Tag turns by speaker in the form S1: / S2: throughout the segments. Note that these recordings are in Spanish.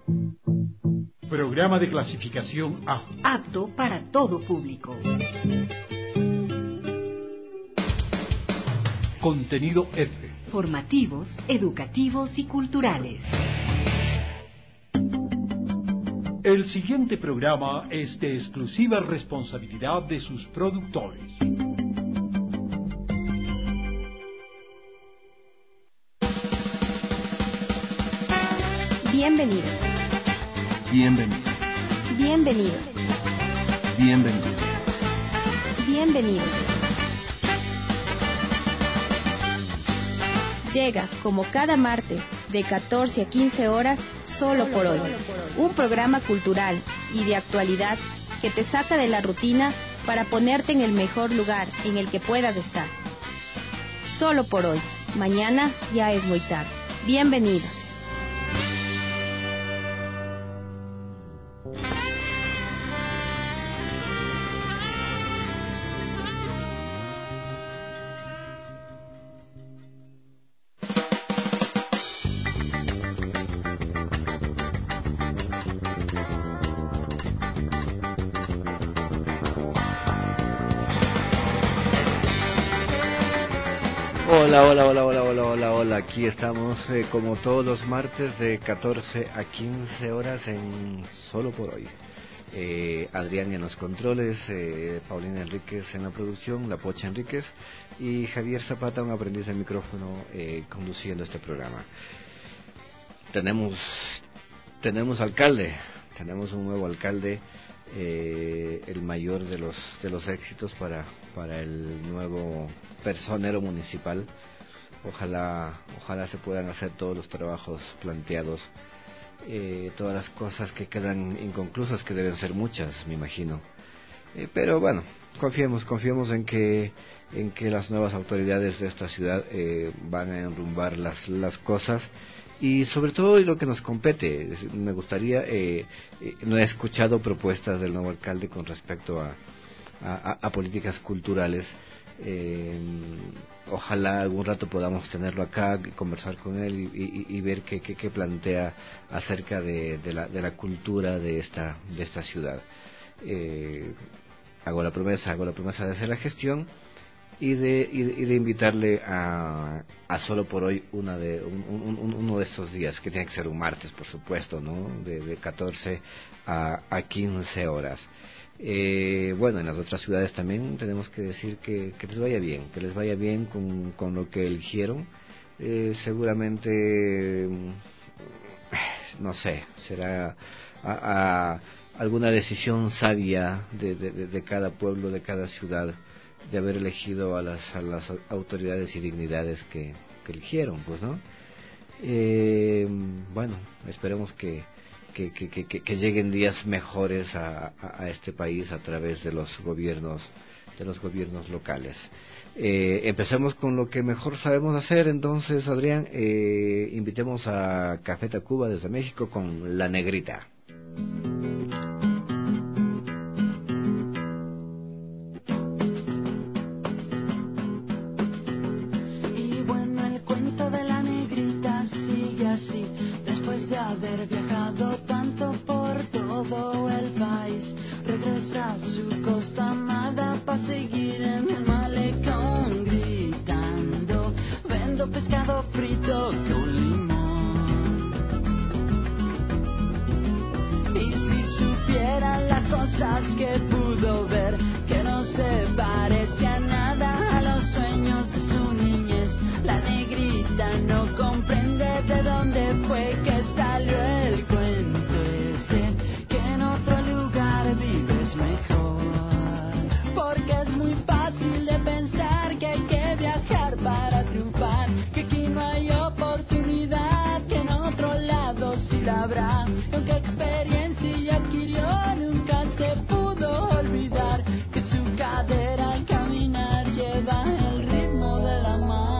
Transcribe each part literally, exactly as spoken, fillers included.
S1: Programa de clasificación A.
S2: Apto para todo público.
S1: Contenido F.
S2: Formativos, educativos y culturales.
S1: El siguiente programa es de exclusiva responsabilidad de sus productores.
S3: Bienvenidos.
S4: Bienvenidos.
S3: Bienvenidos.
S4: Bienvenidos.
S3: Bienvenidos. Llega, como cada martes, de catorce a quince horas, Solo por Hoy. Un programa cultural y de actualidad que te saca de la rutina para ponerte en el mejor lugar en el que puedas estar. Solo por Hoy. Mañana ya es muy tarde. Bienvenidos.
S4: Hola, hola, hola, hola, hola, hola, hola. Aquí estamos eh, como todos los martes de catorce a quince horas en Solo por Hoy. Eh, Adrián en los controles, eh, Paulina Enríquez en la producción, La Pocha Enríquez y Javier Zapata, un aprendiz de micrófono, eh, conduciendo este programa. Tenemos, tenemos alcalde, tenemos un nuevo alcalde, eh, el mayor de los de los éxitos para para el nuevo personero municipal. Ojalá, ojalá se puedan hacer todos los trabajos planteados, eh, todas las cosas que quedan inconclusas, que deben ser muchas, me imagino. Eh, pero bueno, confiemos, confiemos en que en que las nuevas autoridades de esta ciudad eh, van a enrumbar las las cosas. Y sobre todo y lo que nos compete, me gustaría, eh, eh, no he escuchado propuestas del nuevo alcalde con respecto a, a, a políticas culturales. Eh, ojalá algún rato podamos tenerlo acá, conversar con él y, y, y ver qué, qué, qué plantea acerca de, de, la, de la cultura de esta, de esta ciudad. Eh, hago la promesa, hago la promesa de hacer la gestión y de, y de, y de invitarle a, a Solo por Hoy una de, un, un, uno de estos días, que tiene que ser un martes, por supuesto, ¿no? De, de catorce a, a quince horas. Eh, bueno, en las otras ciudades también tenemos que decir que, que les vaya bien, que les vaya bien con, con lo que eligieron. Eh, seguramente, no sé, será a, a alguna decisión sabia de, de, de, de cada pueblo, de cada ciudad, de haber elegido a las, a las autoridades y dignidades que, que eligieron, pues, ¿no? Eh, bueno, esperemos que Que, que, que, que lleguen días mejores a, a, a este país a través de los gobiernos de los gobiernos locales. Eh, empecemos con lo que mejor sabemos hacer. Entonces, Adrián, eh, invitemos a Café Tacuba desde México con La Negrita.
S5: Y bueno, el cuento de la negrita sigue así. Después de haber viajado tanto por todo el país, regresa a su costa amada para seguir en el malecón gritando: vendo pescado frito con limón. Y si supieran las cosas que pudo ver, que no se parece a nada a los sueños de su niñez. La negrita no comprende de dónde fue que salió el cuento ese, que en otro lugar vives mejor. Porque es muy fácil de pensar que hay que viajar para triunfar, que aquí no hay oportunidad, que en otro lado sí la habrá. Y aunque experiencia ya adquirió, nunca se pudo olvidar que su cadera al caminar lleva el ritmo de la mar.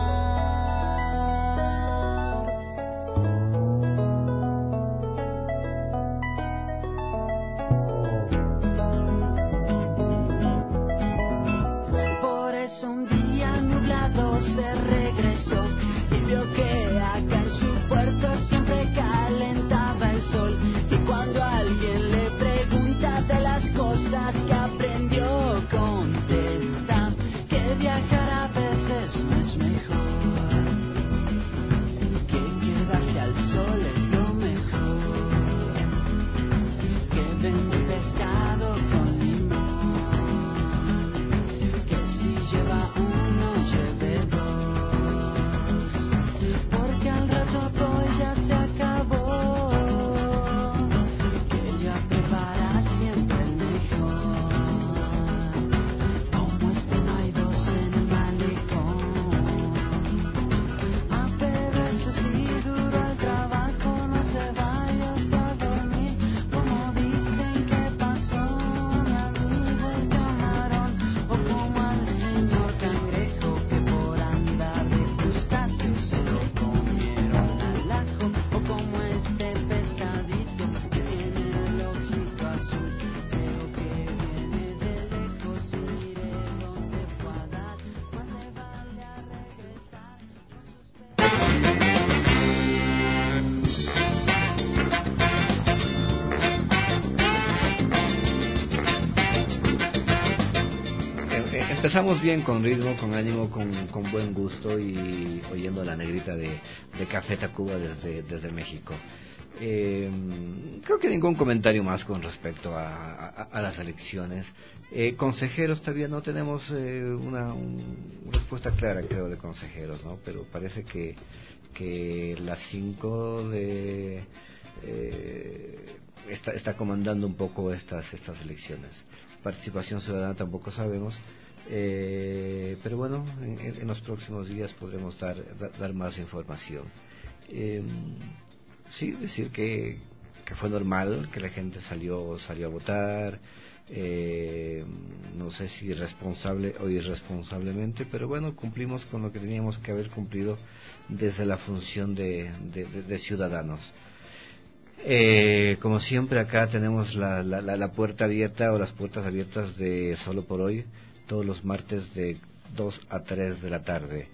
S5: Por eso un día nublado se regresó y vio que acá en su puerto siempre calentaba el sol.
S4: empezamos bien, con ritmo, con ánimo, con, con buen gusto y oyendo a la negrita de, de Café Tacuba desde, desde México. Eh, creo que ningún comentario más con respecto a, a, a las elecciones. Eh, consejeros, todavía no tenemos eh, una, un, respuesta clara, creo, de consejeros, ¿no? Pero parece que, que las cinco de... Eh, está, está comandando un poco estas, estas elecciones. Participación ciudadana tampoco sabemos, eh, pero bueno, en, en los próximos días podremos dar, dar, dar más información. Eh, sí, decir que, que fue normal, que la gente salió, salió a votar, eh, no sé si responsable o irresponsablemente, pero bueno, cumplimos con lo que teníamos que haber cumplido desde la función de, de, de, de ciudadanos. Eh, como siempre, acá tenemos la, la, la puerta abierta o las puertas abiertas de Solo por Hoy, todos los martes de dos a tres de la tarde.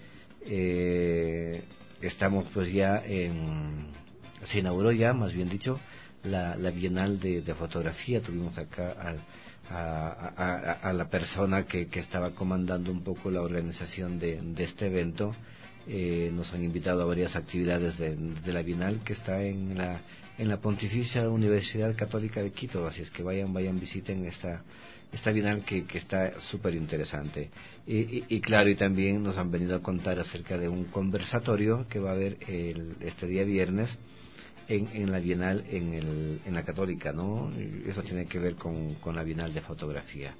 S4: Eh, estamos pues ya en... Se inauguró ya, más bien dicho, la, la Bienal de, de Fotografía. Tuvimos acá al, a, a, a la persona que, que estaba comandando un poco la organización de, de este evento. Eh, nos han invitado a varias actividades de, de la Bienal, que está en la en la Pontificia Universidad Católica de Quito, así es que vayan, vayan, visiten esta esta Bienal que, que está súper interesante. Y, y, y claro, y también nos han venido a contar acerca de un conversatorio que va a haber el, este día viernes en, en la Bienal en, el, en la Católica, ¿no? Eso tiene que ver con, con la Bienal de Fotografía.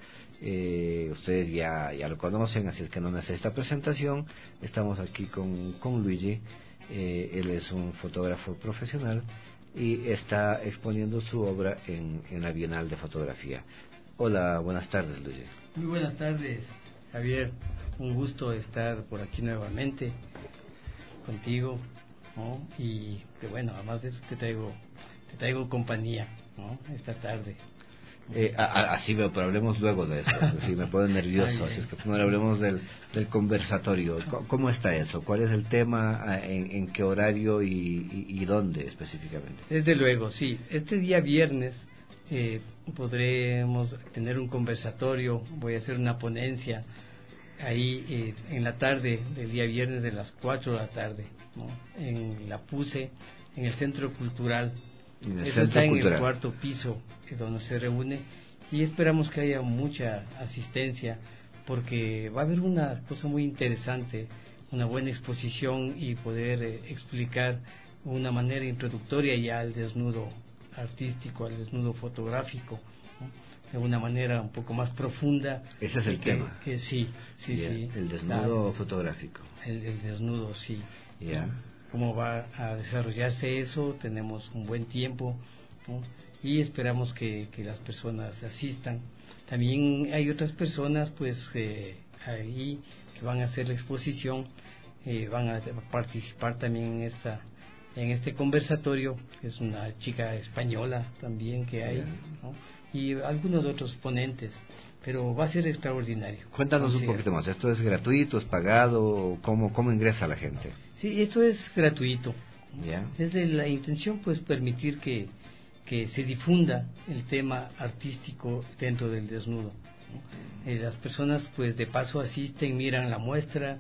S4: Eh, ustedes ya, ya lo conocen, así es que no necesita presentación. Estamos aquí con, con Luigi, eh, él es un fotógrafo profesional y está exponiendo su obra en, en la Bienal de Fotografía. Hola, buenas tardes, Luigi.
S6: Muy buenas tardes, Javier. Un gusto estar por aquí nuevamente contigo, ¿no? Y que bueno, además de eso te traigo, te traigo compañía, ¿no? Esta tarde.
S4: Eh, a, a, así veo, pero hablemos luego de eso. Sí, me pone nervioso. Así es que primero hablemos del, del conversatorio. ¿Cómo, ¿Cómo está eso? ¿Cuál es el tema? ¿En, en qué horario y, y, y dónde específicamente?
S6: Desde luego, sí. Este día viernes eh, podremos tener un conversatorio. Voy a hacer una ponencia ahí eh, en la tarde del día viernes de las cuatro de la tarde, ¿no? En la PUCE, en el Centro Cultural.
S4: En el
S6: Eso
S4: Centro
S6: está en
S4: Cultural.
S6: el cuarto piso, es donde se reúne, y esperamos que haya mucha asistencia, porque va a haber una cosa muy interesante, una buena exposición y poder eh, explicar una manera introductoria ya al desnudo artístico, al desnudo fotográfico, ¿no? De una manera un poco más profunda.
S4: Ese es el
S6: que,
S4: tema.
S6: Que, sí, sí,
S4: Yeah,
S6: sí.
S4: el desnudo
S6: claro.
S4: fotográfico.
S6: El, el desnudo, sí.
S4: Ya. Yeah.
S6: Cómo va a desarrollarse eso, tenemos un buen tiempo, ¿no? Y esperamos que, que las personas asistan. También hay otras personas pues eh, ahí que van a hacer la exposición, eh, van a participar también en esta en este conversatorio, que es una chica española también que hay, ¿no? Y algunos otros ponentes, pero va a ser extraordinario.
S4: Cuéntanos un poquito más, ¿esto es gratuito, es pagado? ¿Cómo, cómo ingresa la gente?
S6: Sí, esto es gratuito.
S4: ¿Ya?
S6: Es de la intención pues permitir que, que se difunda el tema artístico dentro del desnudo, ¿no? Eh, las personas pues de paso asisten, miran la muestra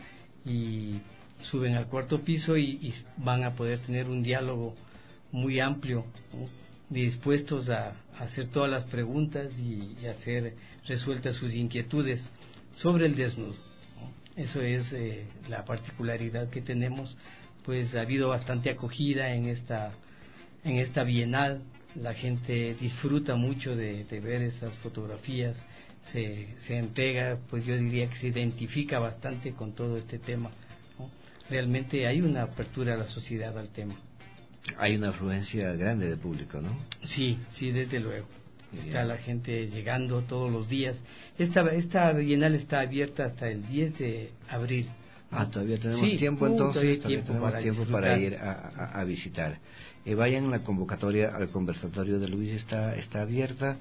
S6: y suben al cuarto piso y, y van a poder tener un diálogo muy amplio, ¿no? Dispuestos a, a hacer todas las preguntas y, y hacer resueltas sus inquietudes sobre el desnudo, ¿no? Eso es eh, la particularidad que tenemos. Pues ha habido bastante acogida en esta en esta bienal, la gente disfruta mucho de, de ver esas fotografías, se, se entrega, pues yo diría que se identifica bastante con todo este tema, ¿no? Realmente hay una apertura a la sociedad al tema.
S4: Hay una afluencia grande de público, ¿no?
S6: Sí, sí, desde luego.
S4: Bien.
S6: Está la gente llegando todos los días. Esta, esta bienal está abierta hasta el diez de abril.
S4: Ah, todavía tenemos
S6: sí,
S4: tiempo,
S6: uh,
S4: entonces
S6: todavía
S4: todavía
S6: tiempo
S4: tenemos
S6: para
S4: tiempo
S6: disfrutar.
S4: para ir a, a, a visitar. Eh, vayan, la convocatoria al conversatorio de Luis está está abierta,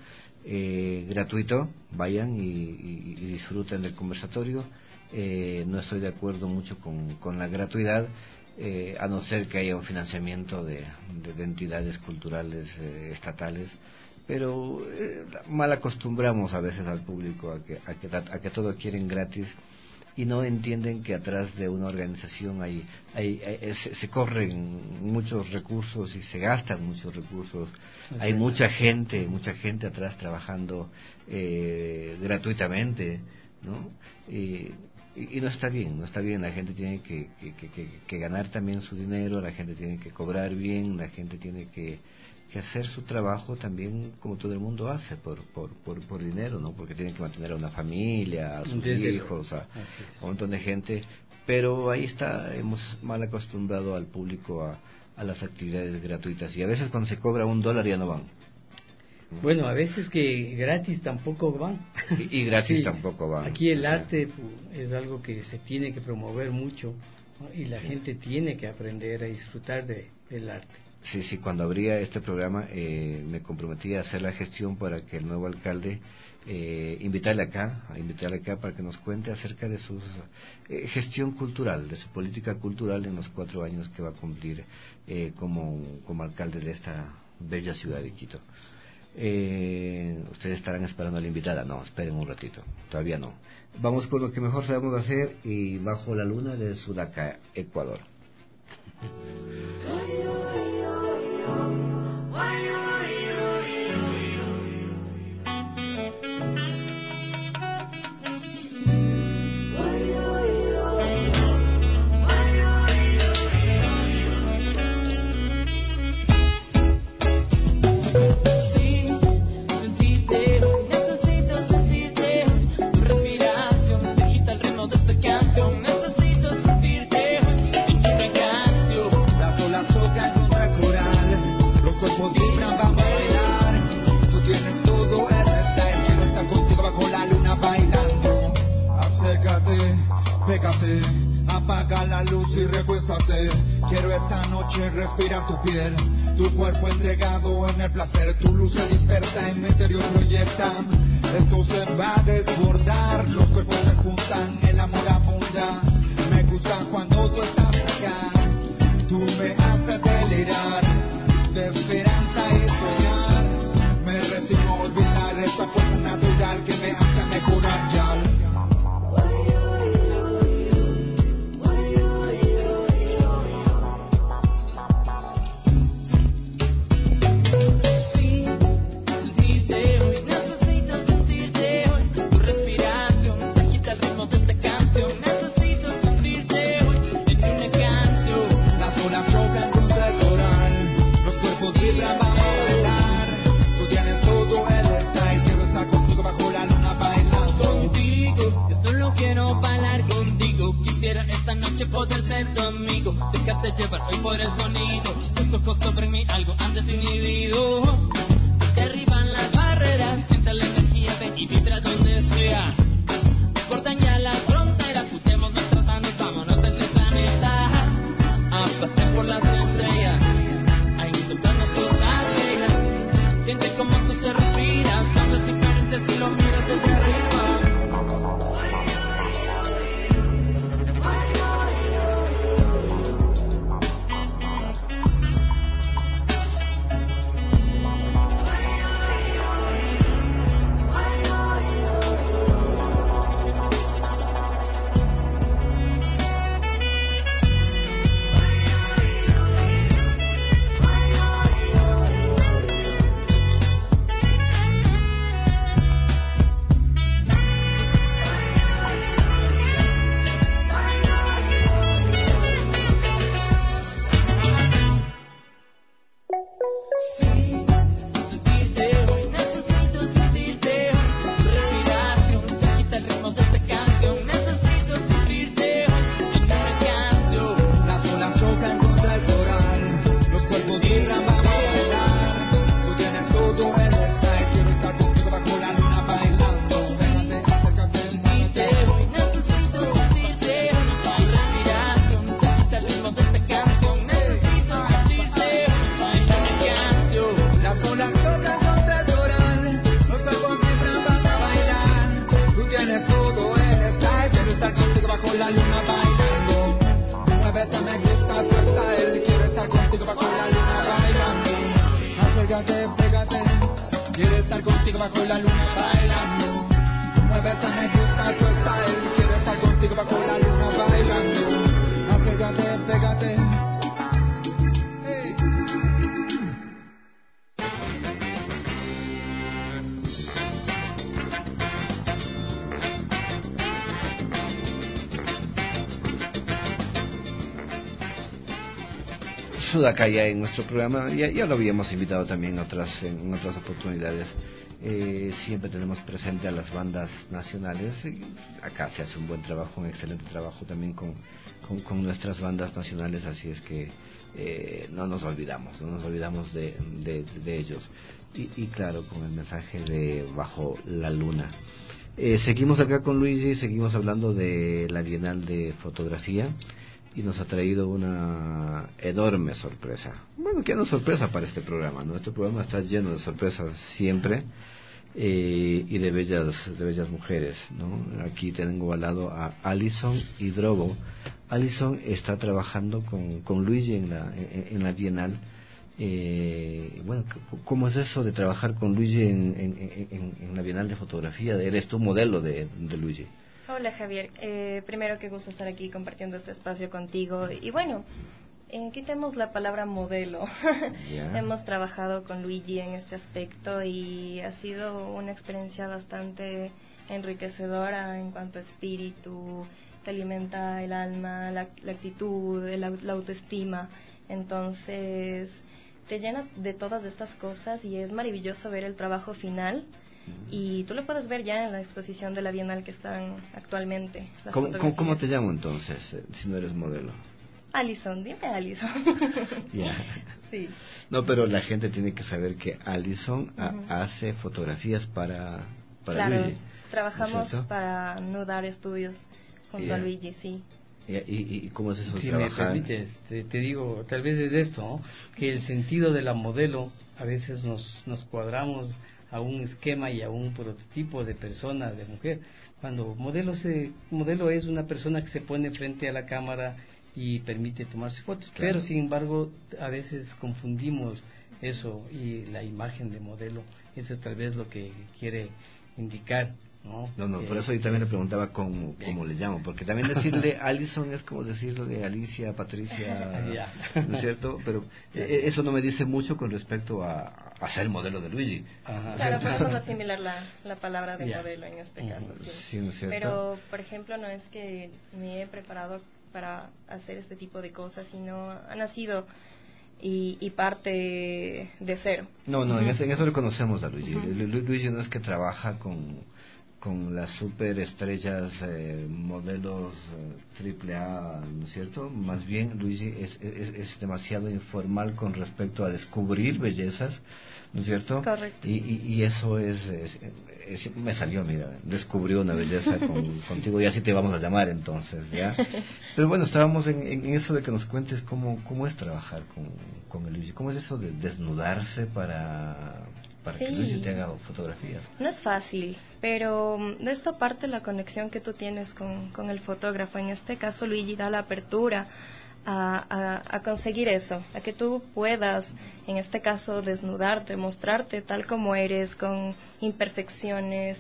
S4: eh, gratuito, vayan y, y, y disfruten del conversatorio. Eh, no estoy de acuerdo mucho con, con la gratuidad, eh, a no ser que haya un financiamiento de, de, de entidades culturales eh, estatales, pero eh, mal acostumbramos a veces al público a que, a que, a que todo quieren gratis y no entienden que atrás de una organización hay, hay, hay se, se corren muchos recursos y se gastan muchos recursos. Okay. Hay mucha gente, mucha gente atrás trabajando eh, gratuitamente, ¿no? Y, y, y no está bien, no está bien. La gente tiene que, que, que, que ganar también su dinero, la gente tiene que cobrar bien, la gente tiene que que hacer su trabajo también como todo el mundo hace, por por por, por dinero, ¿no? Porque tienen que mantener a una familia, a sus Desde hijos, a, a un montón de gente, pero ahí está, hemos mal acostumbrado al público a, a las actividades gratuitas, y a veces cuando se cobra un dólar ya no van.
S6: Bueno, a veces que gratis tampoco van.
S4: Y, y gratis
S6: sí,
S4: tampoco van.
S6: Aquí el arte es algo que se tiene que promover mucho, ¿no? Y la sí. gente tiene que aprender a disfrutar de, del arte.
S4: Sí, sí, cuando abría este programa eh, me comprometí a hacer la gestión para que el nuevo alcalde eh, invitarle acá, a invitarle acá para que nos cuente acerca de su eh, gestión cultural, de su política cultural en los cuatro años que va a cumplir eh, como, como alcalde de esta bella ciudad de Quito. Eh, ustedes estarán esperando a la invitada. No, esperen un ratito, todavía no. Vamos con lo que mejor sabemos hacer, y Bajo la Luna de Sudaca, Ecuador.
S7: Apaga la luz y recuéstate. Quiero esta noche respirar tu piel, tu cuerpo entregado en el placer. Tu luz se dispersa en mi interior, proyecta. Esto se va a desbordar, los cuerpos se juntan, el amor abunda. Me gusta cuando tú estás acá, tú me haces delirar de esperanza y soñar. Me resigno a olvidar esa fuerza natural que me hace mejorar ya.
S5: Necesito
S7: la luna bailando. Muévete, me gusta tu style. Quiero estar contigo bajo la luna bailando. Acércate, pégate. Hey.
S4: Sudakaya en nuestro programa, ya, ya lo habíamos invitado también en otras, en otras oportunidades. Eh, siempre tenemos presente a las bandas nacionales. Acá se hace un buen trabajo, un excelente trabajo también con, con, con nuestras bandas nacionales, así es que eh, no nos olvidamos, no nos olvidamos de, de, de ellos. Y, y claro, con el mensaje de Bajo la Luna. Eh, seguimos acá con Luigi, seguimos hablando de la Bienal de Fotografía. Y nos ha traído una enorme sorpresa. Bueno, que no sorpresa para este programa, ¿no? Este programa está lleno de sorpresas siempre, eh, y de bellas de bellas mujeres, ¿no? Aquí tengo al lado a Alison Hidrobo. Alison está trabajando con, con Luigi en la, en, en la Bienal. Eh, bueno, ¿cómo es eso de trabajar con Luigi en, en, en, en la Bienal de Fotografía? ¿Eres tu modelo de, de Luigi?
S8: Hola Javier, eh, primero que gusto estar aquí compartiendo este espacio contigo y bueno, eh, quitemos la palabra modelo. Yeah. Hemos trabajado con Luigi en este aspecto y ha sido una experiencia bastante enriquecedora en cuanto a espíritu, que alimenta el alma, la, la actitud, la, la autoestima, entonces te llena de todas estas cosas y es maravilloso ver el trabajo final. Y tú lo puedes ver ya en la exposición de la Bienal que están actualmente. Las
S4: ¿Cómo, ¿cómo, ¿Cómo te llamo entonces, eh, si no eres modelo?
S8: Alison, dime Alison.
S4: Yeah.
S8: Sí.
S4: No, pero la gente tiene que saber que Alison uh-huh. a, hace fotografías para, para
S8: claro,
S4: Luigi.
S8: Trabajamos ¿no para Nudar Estudios junto yeah. a Luigi, sí.
S4: ¿Y, y, y cómo es eso de
S6: si
S4: trabajar?
S6: me permites, te, te digo, tal vez es esto, ¿no? Que el sentido de la modelo, a veces nos, nos cuadramos a un esquema y a un prototipo de persona, de mujer. Cuando modelo se modelo es una persona que se pone frente a la cámara y permite tomarse fotos, claro. Pero sin embargo a veces confundimos eso y la imagen de modelo. Eso es tal vez lo que quiere indicar. No,
S4: no, no
S6: que,
S4: por eso yo también le preguntaba cómo, cómo le llamo, porque también decirle Alison es como decirle Alicia, Patricia, ¿no es cierto? Pero eh, eso no me dice mucho con respecto a, a ser el modelo de Luigi.
S8: Ajá. Claro, podemos asimilar la, la palabra de yeah. modelo en este caso, sí.
S4: Sí, ¿no es cierto?
S8: Pero, por ejemplo, no es que me he preparado para hacer este tipo de cosas, sino ha nacido y, y parte de cero.
S4: No, no, uh-huh. en, eso, en eso le conocemos a Luigi. Uh-huh. Lu, Luigi no es que trabaja con con las superestrellas, eh, modelos eh, triple A, ¿no es cierto? Más bien Luigi es, es, es demasiado informal con respecto a descubrir bellezas, ¿no es cierto?
S8: Correcto.
S4: Y, y, y eso es, es, es, me salió, mira, descubrió una belleza con, contigo y así te vamos a llamar entonces, ¿ya? Pero bueno, estábamos en, en eso de que nos cuentes cómo, cómo es trabajar con, con el Luigi, cómo es eso de desnudarse para... para sí. que Luigi te haga fotografías.
S8: No es fácil, pero de esta parte la conexión que tú tienes con, con el fotógrafo, en este caso Luigi da la apertura a, a, a conseguir eso, a que tú puedas, en este caso, desnudarte, mostrarte tal como eres, con imperfecciones,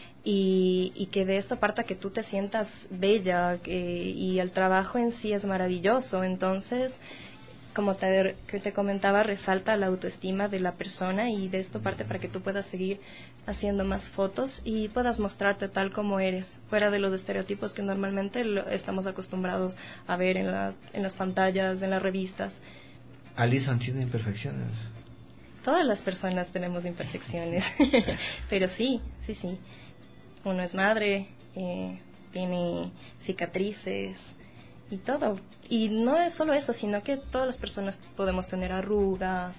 S8: y, y que de esta parte que tú te sientas bella, que, y el trabajo en sí es maravilloso, entonces... como te, que te comentaba, resalta la autoestima de la persona y de esto parte para que tú puedas seguir haciendo más fotos y puedas mostrarte tal como eres, fuera de los estereotipos que normalmente lo, estamos acostumbrados a ver en, la, en las pantallas, en las revistas.
S4: ¿Alison tiene imperfecciones?
S8: Todas las personas tenemos imperfecciones, pero sí, sí, sí. Uno es madre, eh, tiene cicatrices y todo. Y no es solo eso, sino que todas las personas podemos tener arrugas,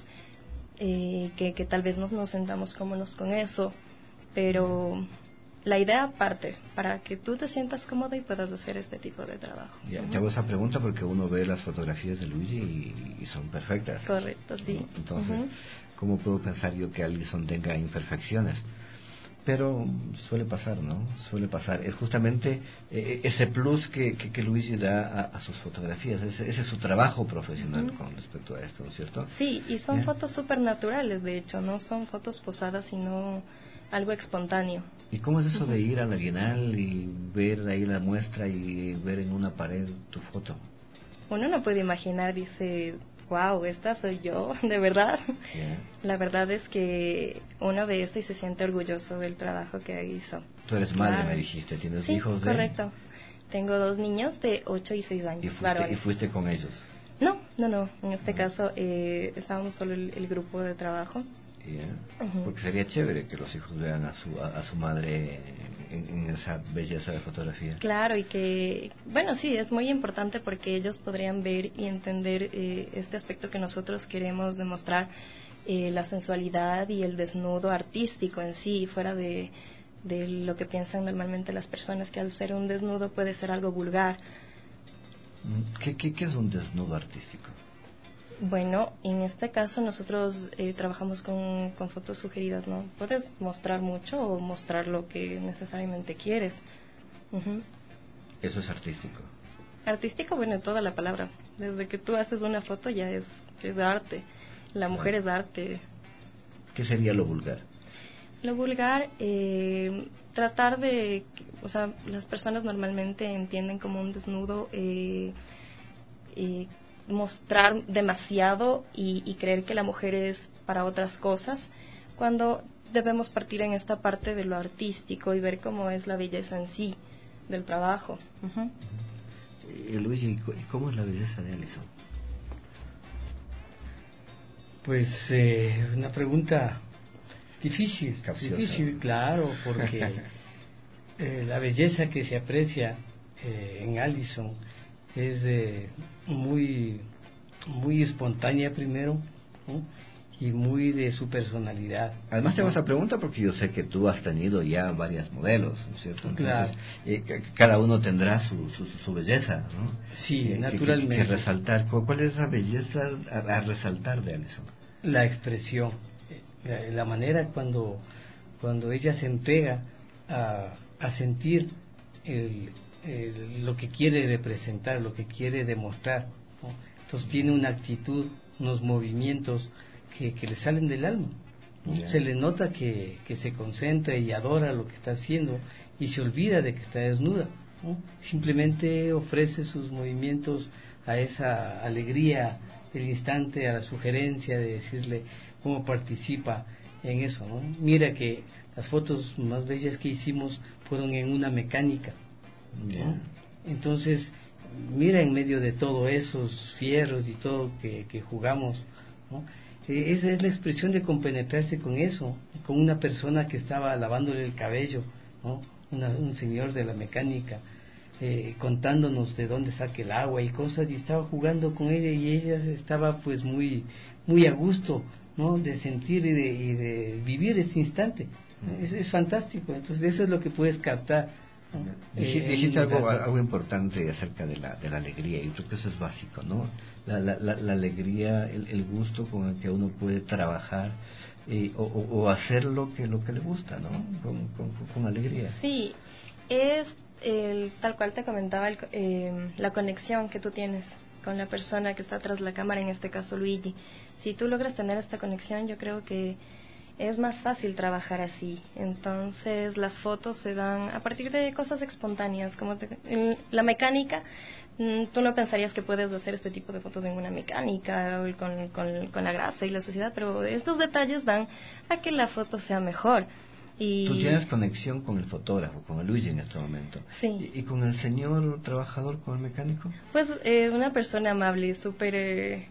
S8: eh, que, que tal vez no nos sentamos cómodos con eso, pero la idea parte para que tú te sientas cómodo y puedas hacer este tipo de trabajo.
S4: Ya, uh-huh. Te hago esa pregunta porque uno ve las fotografías de Luigi y, y son perfectas.
S8: Correcto, sí.
S4: Entonces,
S8: uh-huh.
S4: ¿cómo puedo pensar yo que Alison tenga imperfecciones? Pero suele pasar, ¿no? Suele pasar. Es justamente eh, ese plus que, que, que Luigi da a, a sus fotografías. Ese, ese es su trabajo profesional uh-huh. con respecto a esto, ¿no es cierto?
S8: Sí, y son
S4: ¿Eh?
S8: fotos súper naturales, de hecho. No son fotos posadas, sino algo espontáneo.
S4: ¿Y cómo es eso de ir a la Bienal y ver ahí la muestra y ver en una pared tu foto?
S8: Uno no puede imaginar, dice, wow, esta soy yo, de verdad.
S4: Yeah.
S8: La verdad es que uno ve esto y se siente orgulloso del trabajo que hizo.
S4: Tú eres madre,
S8: Claro.
S4: me dijiste, ¿tienes
S8: Sí,
S4: hijos de...?
S8: correcto. Tengo dos niños de ocho y seis años.
S4: ¿Y fuiste,
S8: varones.
S4: ¿Y fuiste con ellos?
S8: No, no, no. En este
S4: Ah.
S8: caso eh, estábamos solo el, el grupo de trabajo.
S4: Yeah.
S8: Ujú.
S4: Porque sería chévere que los hijos vean a su, a, a su madre en, en esa belleza de fotografía.
S8: Claro, y que, bueno, sí, es muy importante porque ellos podrían ver y entender eh, este aspecto que nosotros queremos demostrar, eh, la sensualidad y el desnudo artístico en sí, fuera de, de lo que piensan normalmente las personas, que al ser un desnudo puede ser algo vulgar.
S4: ¿Qué, qué, qué es un desnudo artístico?
S8: Bueno, en este caso nosotros eh, trabajamos con, con fotos sugeridas, ¿no? Puedes mostrar mucho o mostrar lo que necesariamente quieres. Uh-huh.
S4: Eso es artístico.
S8: Artístico, bueno, toda la palabra. Desde que tú haces una foto ya es, es arte. La mujer es arte.
S4: ¿Qué sería lo vulgar?
S8: Lo vulgar, eh, tratar de, o sea, las personas normalmente entienden como un desnudo eh, eh, mostrar demasiado y, y creer que la mujer es para otras cosas, cuando debemos partir en esta parte de lo artístico y ver cómo es la belleza en sí del trabajo. Uh-huh.
S4: Eh, Luigi, ¿y cómo es la belleza de Alison?
S6: Pues eh, una pregunta difícil,
S4: Capciosa.
S6: difícil, claro, porque eh, la belleza que se aprecia eh, en Alison es eh, muy muy espontánea primero, ¿no? Y muy de su personalidad.
S4: Además te hago esa pregunta porque yo sé que tú has tenido ya varios modelos, ¿no es cierto? Entonces,
S6: Claro.
S4: eh, c- cada uno tendrá su, su, su belleza, ¿no?
S6: Sí,
S4: Eh, que-
S6: naturalmente.
S4: Que, que resaltar. ¿Cu- ¿Cuál es la belleza a, a resaltar de Alison?
S6: La expresión, eh, la, la manera cuando cuando ella se entrega a, a sentir el, el, lo que quiere representar, lo que quiere demostrar, ¿no? Entonces tiene una actitud, unos movimientos que, que le salen del alma, ¿no?
S4: Yeah.
S6: Se le nota que, que se concentra y adora lo que está haciendo y se olvida de que está desnuda, ¿no? Simplemente ofrece sus movimientos a esa alegría del instante, a la sugerencia de decirle cómo participa en eso, ¿no? Mira que las fotos más bellas que hicimos fueron en una mecánica, ¿no?
S4: Yeah.
S6: Entonces, mira, en medio de todo esos fierros y todo que, que jugamos, ¿no? Eh, esa es la expresión de compenetrarse con eso, con una persona que estaba lavándole el cabello, ¿no? Una, un señor de la mecánica, eh, contándonos de dónde saque el agua y cosas, y estaba jugando con ella y ella estaba pues muy muy a gusto, ¿no? De sentir y de, y de vivir ese instante. Es, es fantástico. Entonces eso es lo que puedes captar, ¿no?
S4: Dijiste,
S6: Eh,
S4: dijiste
S6: en-
S4: algo, algo importante acerca de la, de la alegría, y creo que eso es básico, ¿no? La, la, la, la alegría, el, el gusto con el que uno puede trabajar eh, o, o, o hacer lo que, lo que le gusta, ¿no? Con, con, con alegría.
S8: Sí, es el, tal cual te comentaba, el, eh, la conexión que tú tienes con la persona que está tras la cámara, en este caso Luigi. Si tú logras tener esta conexión, yo creo que es más fácil trabajar así. Entonces las fotos se dan a partir de cosas espontáneas, como te, en la mecánica. mm, Tú no pensarías que puedes hacer este tipo de fotos en una mecánica o con, con, con la grasa y la suciedad, pero estos detalles dan a que la foto sea mejor. Y
S4: Tú tienes conexión con el fotógrafo, con el Luigi en este momento.
S8: Sí.
S4: ¿Y, y con el señor trabajador, con el mecánico?
S8: Pues eh, una persona amable, súper eh,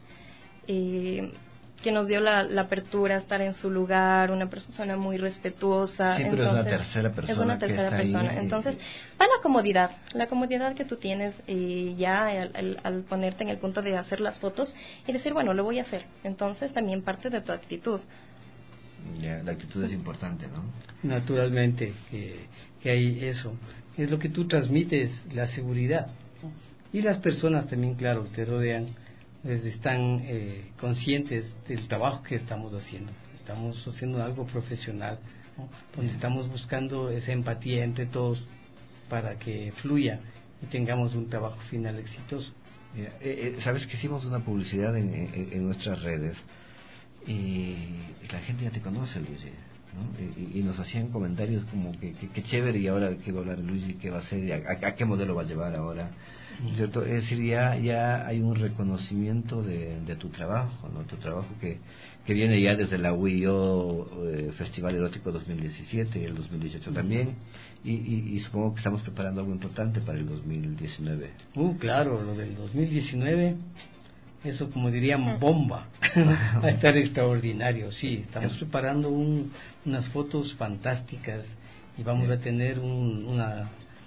S8: eh, que nos dio la, la apertura a estar en su lugar, una persona muy respetuosa.
S4: Sí, pero
S8: entonces,
S4: es una tercera persona.
S8: Es una
S4: que
S8: tercera
S4: está
S8: persona.
S4: ahí,
S8: Entonces,
S4: y-
S8: va la comodidad, la comodidad que tú tienes eh, ya al, al, al ponerte en el punto de hacer las fotos y decir, bueno, lo voy a hacer. Entonces, también parte de tu actitud.
S4: Ya, la actitud es importante, ¿no?
S6: Naturalmente que, que hay eso. Es lo que tú transmites, la seguridad, ¿no? Y las personas también, claro, te rodean, pues están eh, conscientes del trabajo que estamos haciendo. Estamos haciendo algo profesional, ¿no? Donde estamos buscando esa empatía entre todos para que fluya y tengamos un trabajo final exitoso.
S4: Mira, eh, eh, sabes que hicimos una publicidad en, en, en nuestras redes y la gente gente ya te conoce, Luigi, ¿no? Y, y nos hacían comentarios como que, que, que chévere, y ahora qué va a hablar Luigi, qué va a hacer, a, a qué modelo va a llevar ahora, ¿cierto? Es decir, ya, ya hay un reconocimiento de, de tu trabajo, ¿no? Tu trabajo que, que viene ya desde la U I O eh, Festival Erótico dos mil diecisiete, el dos mil dieciocho también, y, y, y supongo que estamos preparando algo importante para el dos mil diecinueve.
S6: Uh, claro, lo del dos mil diecinueve, eso como dirían bomba, va a estar extraordinario, sí, estamos preparando un, unas fotos fantásticas y vamos a tener un, una,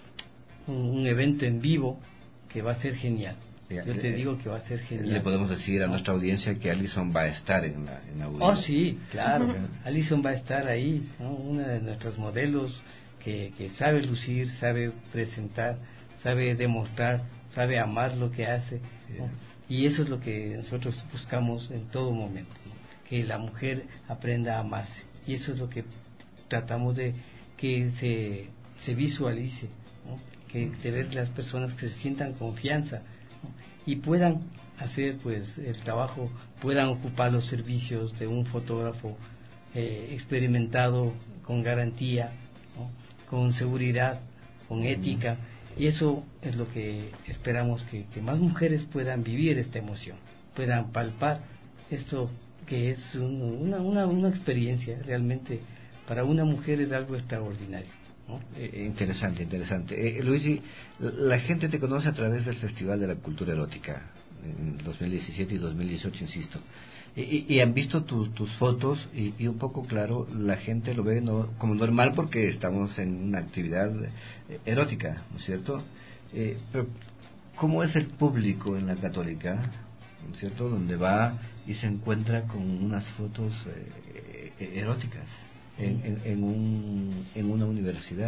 S6: un, un evento en vivo que va a ser genial. Yo te digo que va a ser genial.
S4: Le podemos decir a nuestra audiencia que Alison va a estar en la, en la U I O.
S6: Oh, sí, claro. Uh-huh. Alison va a estar ahí, ¿no? Una de nuestros modelos que, que sabe lucir, sabe presentar, sabe demostrar, sabe amar lo que hace, ¿no? Y eso es lo que nosotros buscamos en todo momento, ¿no? Que la mujer aprenda a amarse. Y eso es lo que tratamos de que se, se visualice, ¿no? Que de ver las personas que se sientan confianza, ¿no? Y puedan hacer pues el trabajo, puedan ocupar los servicios de un fotógrafo eh, experimentado, con garantía, ¿no? Con seguridad, con ética, y eso es lo que esperamos, que, que más mujeres puedan vivir esta emoción, puedan palpar esto que es un, una, una, una experiencia realmente para una mujer, es algo extraordinario, ¿no?
S4: Eh, interesante, interesante. Eh, Luigi, la gente te conoce a través del Festival de la Cultura Erótica, en dos mil diecisiete y dos mil dieciocho, insisto. Y, y han visto tu, tus fotos y, y un poco, claro, la gente lo ve no, como normal porque estamos en una actividad eh, erótica, ¿no es cierto? Eh, pero, ¿cómo es el público en la Católica, ¿no es cierto?, donde va y se encuentra con unas fotos eh, eróticas en, en, en, un, en una universidad?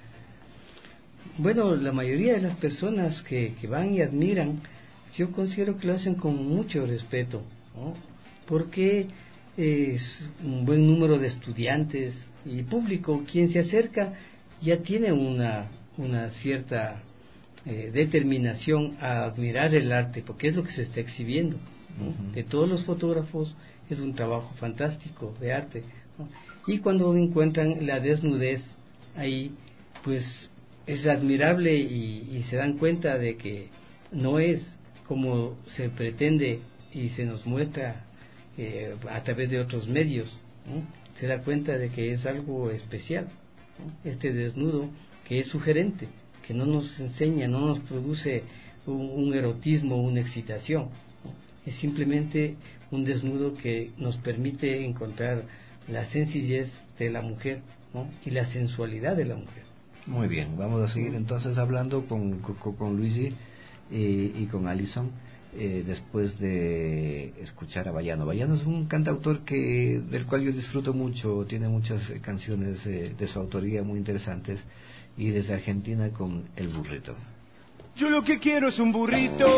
S6: Bueno, la mayoría de las personas que, que van y admiran, yo considero que lo hacen con mucho respeto, ¿no? Porque es un buen número de estudiantes y público quien se acerca ya tiene una, una cierta eh, determinación a admirar el arte, porque es lo que se está exhibiendo, ¿no? Uh-huh. De todos los fotógrafos es un trabajo fantástico de arte, ¿no? Y cuando encuentran la desnudez ahí, pues es admirable y, y se dan cuenta de que no es como se pretende y se nos muestra eh, a través de otros medios, ¿no? Se da cuenta de que es algo especial, ¿no? Este desnudo que es sugerente, que no nos enseña, no nos produce un, un erotismo, una excitación, ¿no? Es simplemente un desnudo que nos permite encontrar la sencillez de la mujer, ¿no? Y la sensualidad de la mujer.
S4: Muy bien, vamos a seguir entonces hablando con, con, con Luigi y, y con Alison. Eh, después de escuchar a Bayano. Bayano es un cantautor que del cual yo disfruto mucho, tiene muchas eh, canciones eh, de su autoría muy interesantes, y desde Argentina con El Burrito.
S9: Yo lo que quiero es un burrito,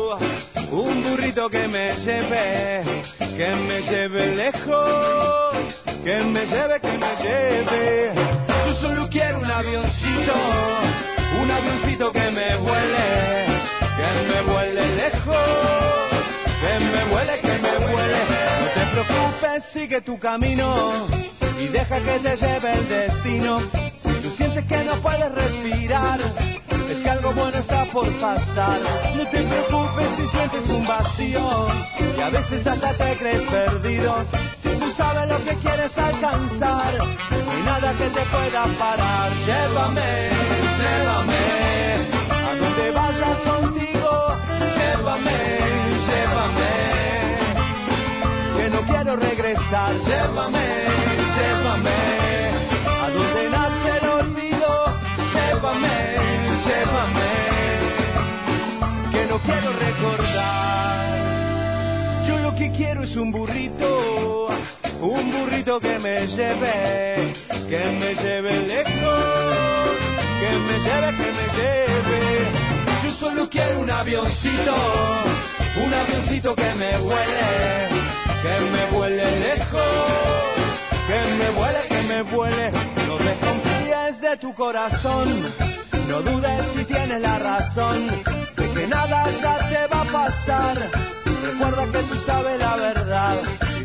S9: un burrito que me lleve, que me lleve lejos, que me lleve, que me lleve. Yo solo quiero un avioncito, un avioncito que me vuele, que me vuele lejos, que me vuele, que me vuele. No te preocupes, sigue tu camino y deja que te lleve el destino. Si tú sientes que no puedes respirar, es que algo bueno está por pasar. No te preocupes si sientes un vacío y a veces hasta te crees perdido. Si tú sabes lo que quieres alcanzar, no hay nada que te pueda parar. Llévame, llévame a donde vayas contigo. Llévame, llévame, que no quiero regresar. Llévame, llévame a donde nace el olvido. Llévame, llévame, que no quiero recordar. Yo lo que quiero es un burrito, un burrito que me lleve, que me lleve lejos, que me lleve, que me lleve. Yo solo quiero un avioncito, un avioncito que me vuele, que me vuele lejos, que me vuele, que me vuele. No desconfíes de tu corazón, no dudes si tienes la razón, de que nada ya te va a pasar. Recuerda que tú sabes la verdad, y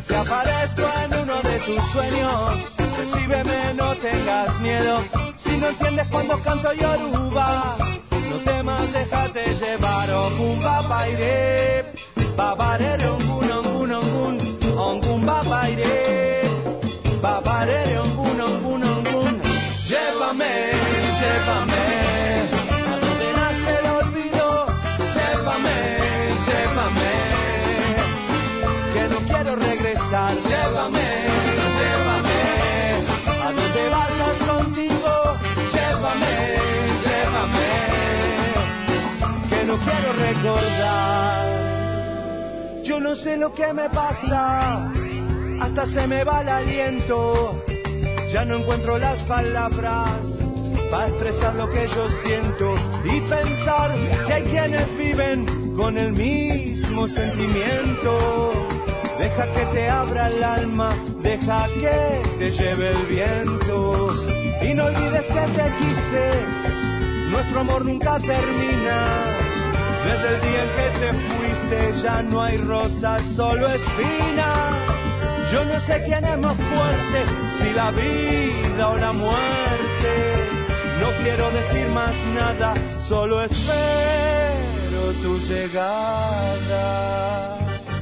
S9: Si aparezco en uno de tus sueños, recíbeme, no tengas miedo. Si no entiendes cuando canto yoruba, no temas, déjate llevar. Ongun babaire, babarere ongun, ongun, ongun, ongun babaire, babarere ongun, ongun, ongun. Llévame, llévame, a donde nace el olvido. Llévame, llévame, que no quiero regresar. Llévame, llévame, a donde vayas contigo. Llévame, llévame, que no quiero recordar. Yo no sé lo que me pasa, hasta se me va el aliento. Ya no encuentro las palabras para expresar lo que yo siento y pensar que hay quienes viven con el mismo sentimiento. Deja que te abra el alma, deja que te lleve el viento. Y no olvides que te quise, nuestro amor nunca termina. Desde el día en que te fuiste ya no hay rosas, solo espinas. Yo no sé quién es más fuerte, si la vida o la muerte. No quiero decir más nada, solo espero tu llegada.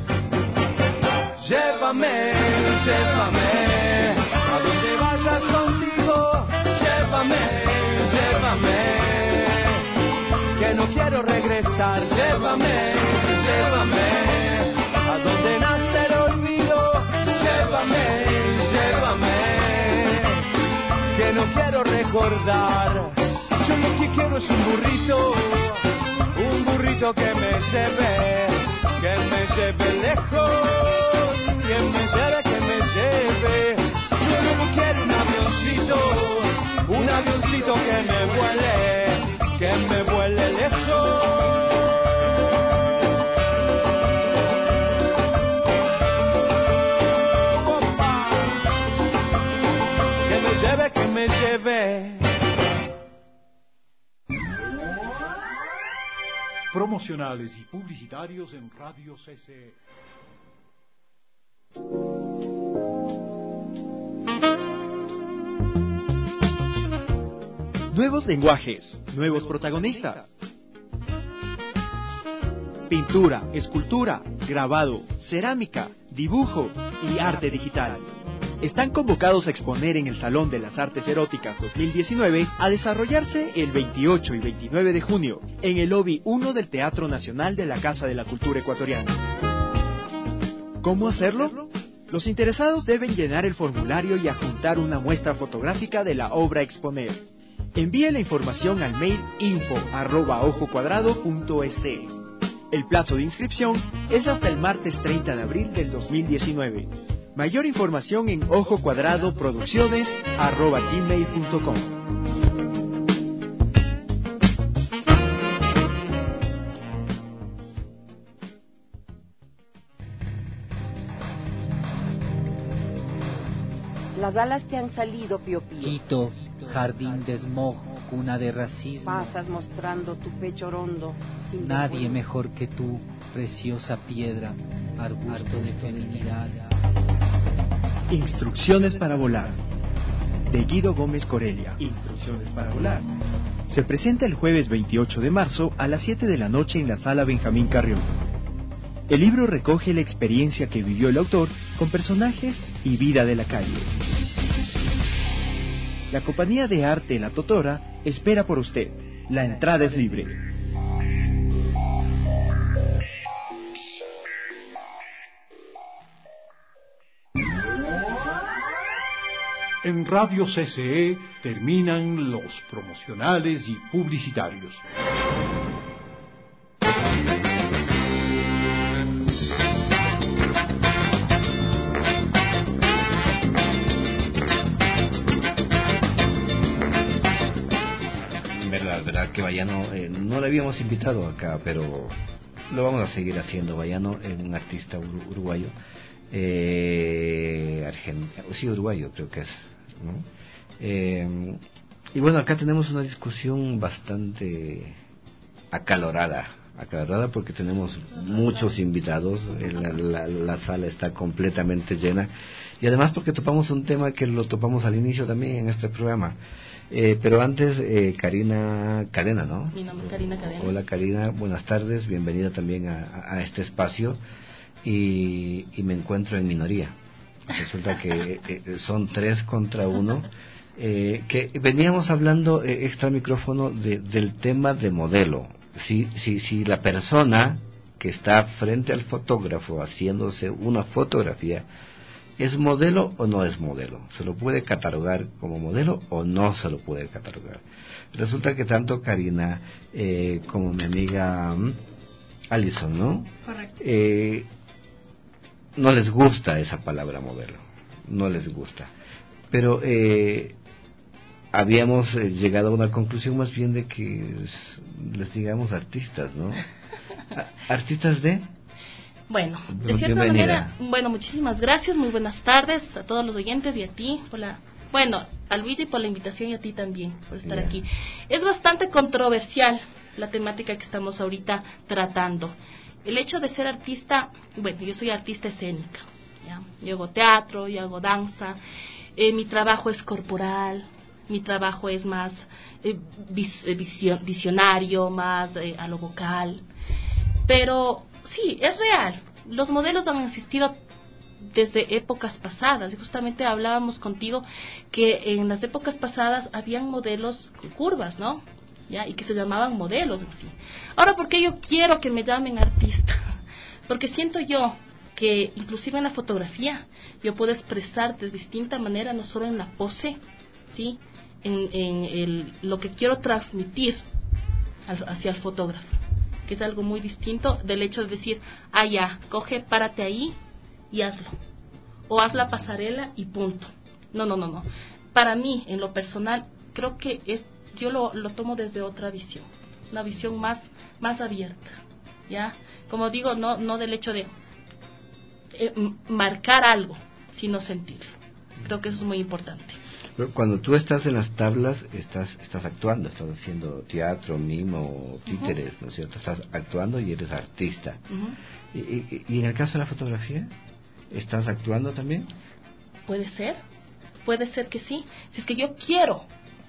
S9: Llévame, llévame, a donde vayas contigo. Llévame, llévame, que no quiero regresar. Llévame, llévame, a donde nace el olvido. Llévame, llévame, que no quiero recordar. Yo lo que quiero es un burrito, un burrito que me lleve, que me lleve lejos, que me lleve, que me lleve. Yo no quiero un avioncito, un avioncito que me vuele, que me vuele lejos. Que me lleve.
S1: Promocionales y publicitarios en Radio C C E.
S10: Nuevos lenguajes, nuevos protagonistas. Pintura, escultura, grabado, cerámica, dibujo y arte digital. Están convocados a exponer en el Salón de las Artes Eróticas dos mil diecinueve a desarrollarse el veintiocho y veintinueve de junio en el lobby uno del Teatro Nacional de la Casa de la Cultura Ecuatoriana. ¿Cómo hacerlo? Los interesados deben llenar el formulario y adjuntar una muestra fotográfica de la obra a exponer. Envíe la información al mail info arroba ojo cuadrado punto es. El plazo de inscripción es hasta el martes treinta de abril del dos mil diecinueve. Mayor información en ojo cuadrado producciones arroba gmail punto com.
S11: Las alas te han salido, Pío Pío.
S12: Quito, jardín de smog, cuna de racismo.
S11: Pasas mostrando tu pecho rondo. Sin
S12: Nadie
S11: vergüenza.
S12: mejor que tú, preciosa piedra, arbusto de feminidad.
S10: Instrucciones para volar, de Guido Gómez Corelia. Instrucciones para volar. Se presenta el jueves veintiocho de marzo a las siete de la noche en la Sala Benjamín Carrión. El libro recoge la experiencia que vivió el autor con personajes y vida de la calle. La compañía de arte La Totora espera por usted. La entrada es libre.
S1: En Radio C C E terminan los promocionales y publicitarios.
S4: Verdad, verdad que Bayano eh, no le habíamos invitado acá, pero lo vamos a seguir haciendo. Bayano es un artista ur- uruguayo. Eh, argentino, sí, uruguayo creo que es, ¿no? Eh, y bueno, acá tenemos una discusión bastante acalorada acalorada porque tenemos muchos invitados, la, la, la sala está completamente llena y además porque topamos un tema que lo topamos al inicio también en este programa. Eh, pero antes, eh, Karina Cadena, ¿no?
S13: Mi nombre es Karina Cadena.
S4: Hola Karina, buenas tardes, bienvenida también a, a este espacio y, y me encuentro en minoría. Resulta que eh, son tres contra uno, eh, que veníamos hablando eh, extra micrófono de, del tema de modelo. Si, si, si la persona que está frente al fotógrafo haciéndose una fotografía, ¿es modelo o no es modelo? ¿Se lo puede catalogar como modelo o no se lo puede catalogar? Resulta que tanto Karina eh, como mi amiga um, Alison, ¿no?
S8: Correcto.
S4: Eh, no les gusta esa palabra modelo, no les gusta. Pero eh, habíamos eh, llegado a una conclusión más bien de que les digamos artistas, ¿no? ¿Artistas de...?
S13: Bueno, de cierta manera, bueno, muchísimas gracias, muy buenas tardes a todos los oyentes y a ti por la, bueno, a Luigi por la invitación y a ti también por estar yeah. aquí. Es bastante controversial la temática que estamos ahorita tratando. El hecho de ser artista, bueno, yo soy artista escénica, ¿ya? Yo hago teatro, yo hago danza, eh, mi trabajo es corporal, mi trabajo es más eh, vis, eh, vision, visionario, más eh, a lo vocal, pero sí, es real. Los modelos han existido desde épocas pasadas. Y justamente hablábamos contigo que en las épocas pasadas habían modelos con curvas, ¿no? ¿Ya? Y que se llamaban modelos en sí. Ahora, ¿por qué yo quiero que me llamen artista? Porque siento yo que inclusive en la fotografía yo puedo expresar de distinta manera, no solo en la pose, ¿sí? En, en el, lo que quiero transmitir al, hacia el fotógrafo, que es algo muy distinto del hecho de decir, ah, ya, coge, párate ahí y hazlo, o haz la pasarela y punto. No, no, no, no. Para mí, en lo personal, creo que es, yo lo, lo tomo desde otra visión, una visión más, más abierta, ¿ya? Como digo, no, no del hecho de eh, marcar algo, sino sentirlo. Creo que eso es muy importante.
S4: Pero cuando tú estás en las tablas, estás estás actuando, estás haciendo teatro, mimo, títeres, uh-huh. ¿no es cierto? Estás actuando y eres artista. Uh-huh. y, y, ¿Y en el caso de la fotografía, estás actuando también?
S13: Puede ser, puede ser que sí. Si es que yo quiero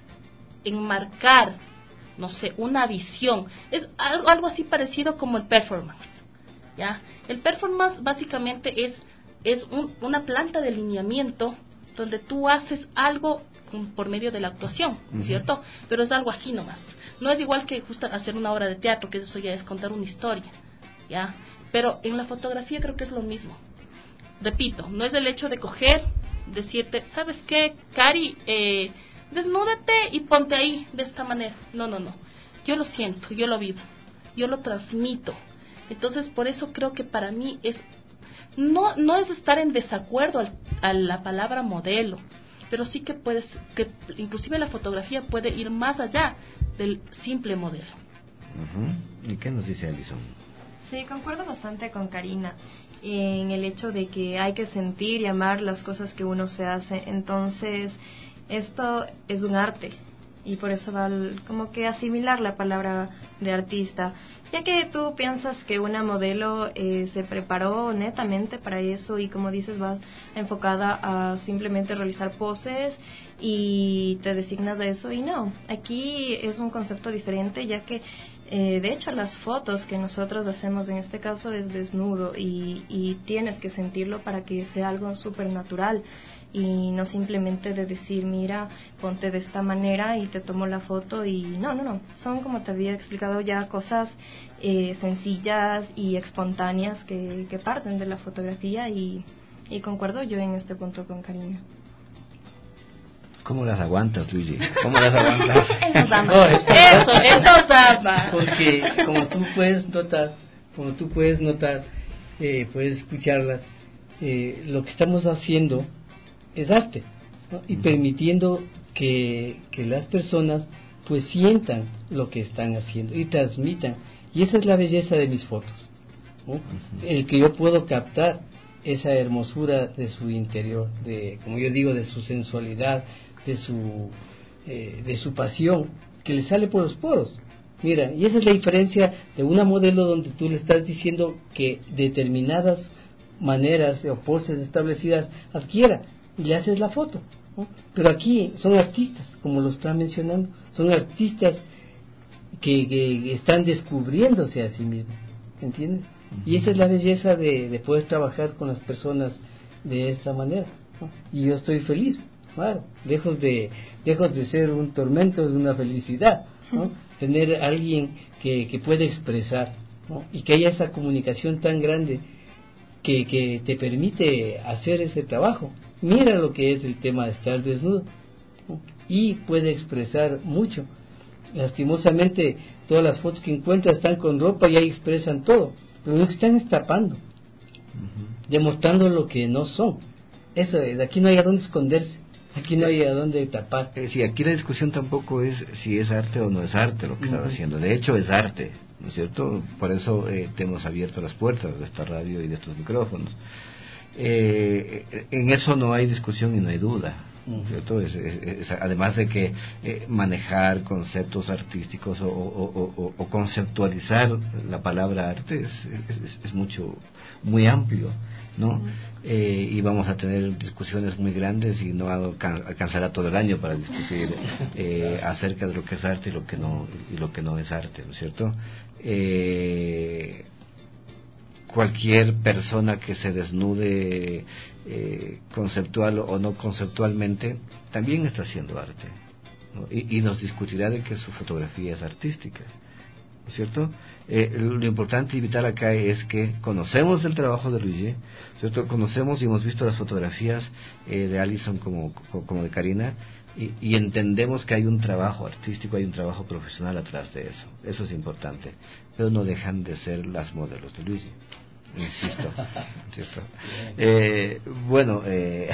S13: enmarcar, no sé, una visión, es algo, algo así parecido como el performance, ¿ya? El performance básicamente es, es un, una planta de lineamiento donde tú haces algo por medio de la actuación, uh-huh. ¿cierto? Pero es algo así nomás. No es igual que justo hacer una obra de teatro, que eso ya es contar una historia, ¿ya? Pero en la fotografía creo que es lo mismo. Repito, no es el hecho de coger, decirte, ¿sabes qué, Cari? Eh, desnúdate y ponte ahí de esta manera. No, no, no. Yo lo siento, yo lo vivo, yo lo transmito. Entonces, por eso creo que para mí es No, no es estar en desacuerdo al, a la palabra modelo, pero sí que puedes, que inclusive la fotografía puede ir más allá del simple modelo.
S4: Uh-huh. ¿Y qué nos dice Alison?
S8: Sí, concuerdo bastante con Karina en el hecho de que hay que sentir y amar las cosas que uno se hace. Entonces, esto es un arte y por eso va al, como que asimilar la palabra de artista. Ya que tú piensas que una modelo eh, se preparó netamente para eso y como dices vas enfocada a simplemente realizar poses y te designas de eso y no, aquí es un concepto diferente ya que eh, de hecho las fotos que nosotros hacemos en este caso es desnudo y, y tienes que sentirlo para que sea algo súper natural y no simplemente de decir mira, ponte de esta manera y te tomo la foto y no, no, no, son como te había explicado ya cosas eh, sencillas y espontáneas que, que parten de la fotografía y, y concuerdo yo en este punto con Karina.
S4: ¿Cómo las aguantas, Luigi? ¿Cómo las aguantas?
S6: No,
S13: eso, eso ama.
S6: Porque como tú puedes notar, como tú puedes notar, eh, puedes escucharlas, eh, lo que estamos haciendo es arte, ¿no? Y permitiendo que, que las personas pues sientan lo que están haciendo y transmitan, y esa es la belleza de mis fotos, ¿no? Uh-huh. El que yo puedo captar esa hermosura de su interior, de, como yo digo, de su sensualidad, de su eh, de su pasión que le sale por los poros, Mira, y esa es la diferencia de una modelo donde tú le estás diciendo que determinadas maneras o poses establecidas adquiera y le haces la foto, ¿no? Pero aquí son artistas, como lo está mencionando, son artistas que, que están descubriéndose a sí mismos, ¿entiendes? Y esa es la belleza de, de poder trabajar con las personas de esta manera, ¿no? Y yo estoy feliz, claro, lejos de lejos de ser un tormento, es una felicidad, ¿no? Tener a alguien que, que puede expresar, ¿no? Y que haya esa comunicación tan grande que, que te permite hacer ese trabajo. Mira lo que es el tema de estar desnudo, ¿no? Y puede expresar mucho. Lastimosamente todas las fotos que encuentras están con ropa y ahí expresan todo, pero lo que están es tapando, uh-huh. demostrando lo que no son. Eso es, aquí no hay a dónde esconderse, aquí no hay a dónde tapar.
S4: Eh, sí, aquí la discusión tampoco es si es arte o no es arte lo que uh-huh. estás haciendo, de hecho es arte, ¿no es cierto? Por eso eh, te hemos abierto las puertas de esta radio y de estos micrófonos. Eh, en eso no hay discusión y no hay duda, ¿cierto? Es, es, es, además de que eh, manejar conceptos artísticos o, o, o, o conceptualizar la palabra arte es, es, es mucho, muy amplio, ¿no? Eh, y vamos a tener discusiones muy grandes y no alcanzará todo el año para discutir eh, acerca de lo que es arte y lo que no y lo que no es arte, ¿no es cierto? Eh, cualquier persona que se desnude eh, conceptual o no conceptualmente también está haciendo arte, ¿no? y, y nos discutirá de que su fotografía es artística, ¿no es cierto? Eh, lo importante y vital acá es que conocemos el trabajo de Luigi, ¿cierto? Conocemos y hemos visto las fotografías eh, de Alison como, como de Karina y, y entendemos que hay un trabajo artístico, hay un trabajo profesional atrás de eso. Eso es importante, pero no dejan de ser las modelos de Luigi, insisto, ¿cierto? Eh, bueno, eh...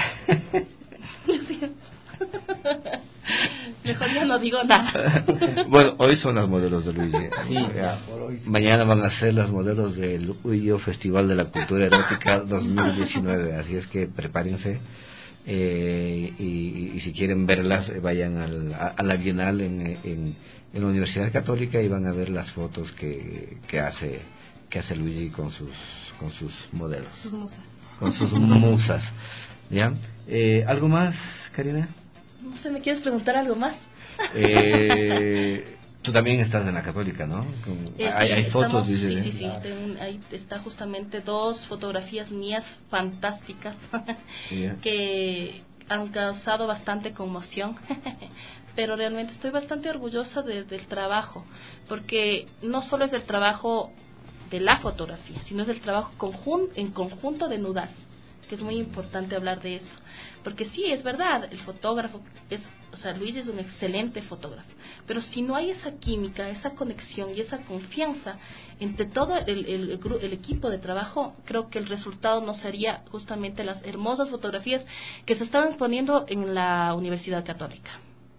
S13: mejor ya no digo nada.
S4: Bueno, hoy son las modelos de Luigi.
S6: Sí,
S4: ya, mañana van a ser las modelos del Huyo Festival de la Cultura Erótica dos mil diecinueve, así es que prepárense. Eh, y, y si quieren verlas, vayan al, a, a la Bienal en, en, en la Universidad Católica y van a ver las fotos que, que hace que hace Luigi con sus con sus modelos,
S8: sus musas,
S4: con sus musas, ¿ya? Eh, ¿Algo más, Karina?
S13: No sé, ¿me quieres preguntar algo más?
S4: Eh, tú también estás en la Católica, ¿no? Con,
S13: eh,
S4: hay,
S13: sí,
S4: hay fotos,
S13: estamos,
S4: dice.
S13: Sí, sí, sí. Ten, ahí está justamente dos fotografías mías fantásticas yeah. que han causado bastante conmoción. Pero realmente estoy bastante orgullosa de, del trabajo, porque no solo es el trabajo de la fotografía, sino es el trabajo conjun, en conjunto de Nudaz, que es muy importante hablar de eso, porque sí, es verdad, el fotógrafo es, o sea, Luis es un excelente fotógrafo, pero si no hay esa química, esa conexión y esa confianza entre todo el, el, el, el equipo de trabajo, creo que el resultado no sería justamente las hermosas fotografías que se están exponiendo en la Universidad Católica.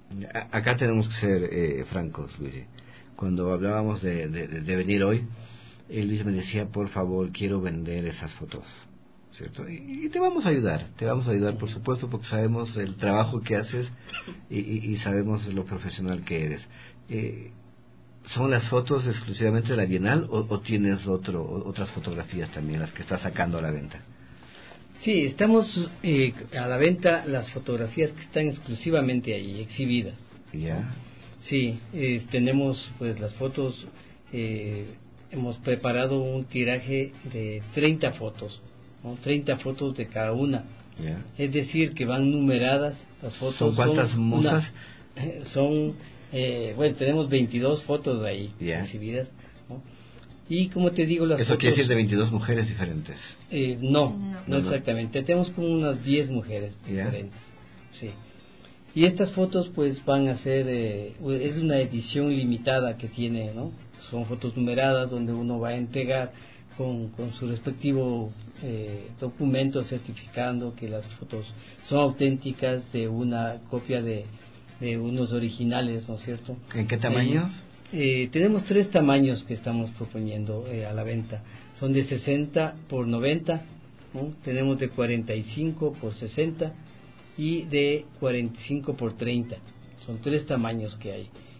S4: Acá tenemos que ser eh, francos, Luis. Cuando hablábamos de, de, de venir hoy, Luis me decía, por favor, quiero vender esas fotos, ¿cierto? Y, y te vamos a ayudar, te vamos a ayudar, por supuesto, porque sabemos el trabajo que haces y, y, y sabemos lo profesional que eres. Eh, ¿Son las fotos exclusivamente de la Bienal o, o tienes otro, otras fotografías también, las que estás sacando a la venta?
S6: Sí, estamos eh, a la venta las fotografías que están exclusivamente ahí, exhibidas.
S4: ¿Ya?
S6: Sí, eh, tenemos pues las fotos, eh, hemos preparado un tiraje de treinta fotos, ¿no? treinta fotos de cada una.
S4: ¿Ya?
S6: Es decir, que van numeradas las fotos.
S4: ¿Son cuántas son musas?
S6: Una, son, eh, bueno, tenemos veintidós fotos ahí
S4: ¿Ya?
S6: exhibidas, ¿no? Y como te digo, las
S4: ¿Eso
S6: fotos,
S4: quiere decir de veintidós mujeres diferentes?
S6: Eh, no, no,
S8: no,
S6: no exactamente. Tenemos como unas diez mujeres
S4: ¿Ya?
S6: diferentes. Sí. Y estas fotos pues van a ser, eh, es una edición limitada que tiene, ¿no? Son fotos numeradas donde uno va a entregar con, con su respectivo eh, documento certificando que las fotos son auténticas de una copia de, de unos originales, ¿no es cierto?
S4: ¿En qué tamaño?
S6: Eh, tenemos tres tamaños que estamos proponiendo eh, a la venta. Son de sesenta por noventa, ¿no? Tenemos de cuarenta y cinco por sesenta y de cuarenta y cinco por treinta. Son tres tamaños que hay.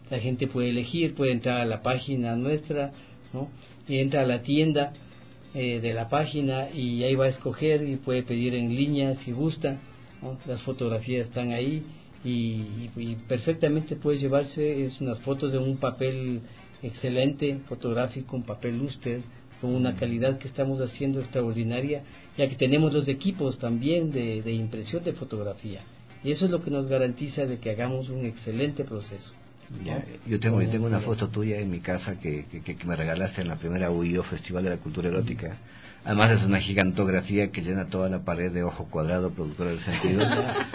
S6: la gente puede elegir, puede entrar a la página nuestra, ¿no? Y entra a la tienda eh, de la página y ahí va a escoger y puede pedir en línea si gusta, ¿no? Las fotografías están ahí y, y, y perfectamente puede llevarse es unas fotos de un papel excelente, fotográfico, un papel lúster, con una calidad que estamos haciendo extraordinaria, ya que tenemos los equipos también de, de impresión de fotografía. Y eso es lo que nos garantiza de que hagamos un excelente proceso.
S4: Ya, yo tengo yo tengo una foto tuya en mi casa que, que, que me regalaste en la primera U I O Festival de la Cultura Erótica. Además es una gigantografía que llena toda la pared de Ojo Cuadrado, productora de sentidos.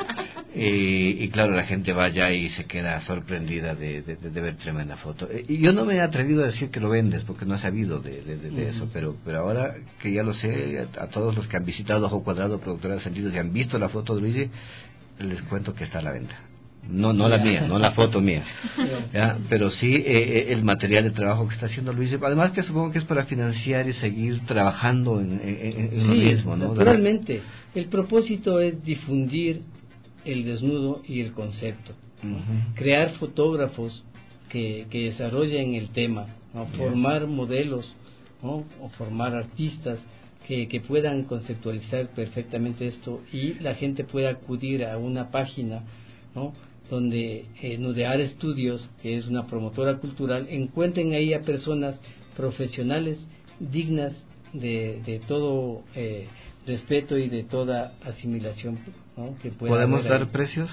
S4: y, y claro, la gente va allá y se queda sorprendida de, de, de ver tremenda foto. Y yo no me he atrevido a decir que lo vendes porque no he sabido de, de, de, de eso, pero pero ahora que ya lo sé, a, a todos los que han visitado Ojo Cuadrado, productora de sentidos, y han visto la foto de Luigi, les cuento que está a la venta. No, no la mía, no la foto mía, ¿ya? Pero sí eh, el material de trabajo que está haciendo Luis, además que supongo que es para financiar y seguir trabajando en, en, en
S6: sí,
S4: lo mismo, ¿no?
S6: Naturalmente, el propósito es difundir el desnudo y el concepto, ¿no? Uh-huh. Crear fotógrafos que, que desarrollen el tema, ¿no? Yeah. Formar modelos, ¿no? O formar artistas que, que puedan conceptualizar perfectamente esto y la gente pueda acudir a una página, ¿no? Donde eh, Nudear Estudios, que es una promotora cultural, encuentren ahí a personas profesionales dignas de, de todo eh, respeto y de toda asimilación, ¿no? Que
S4: ¿podemos dar ahí precios?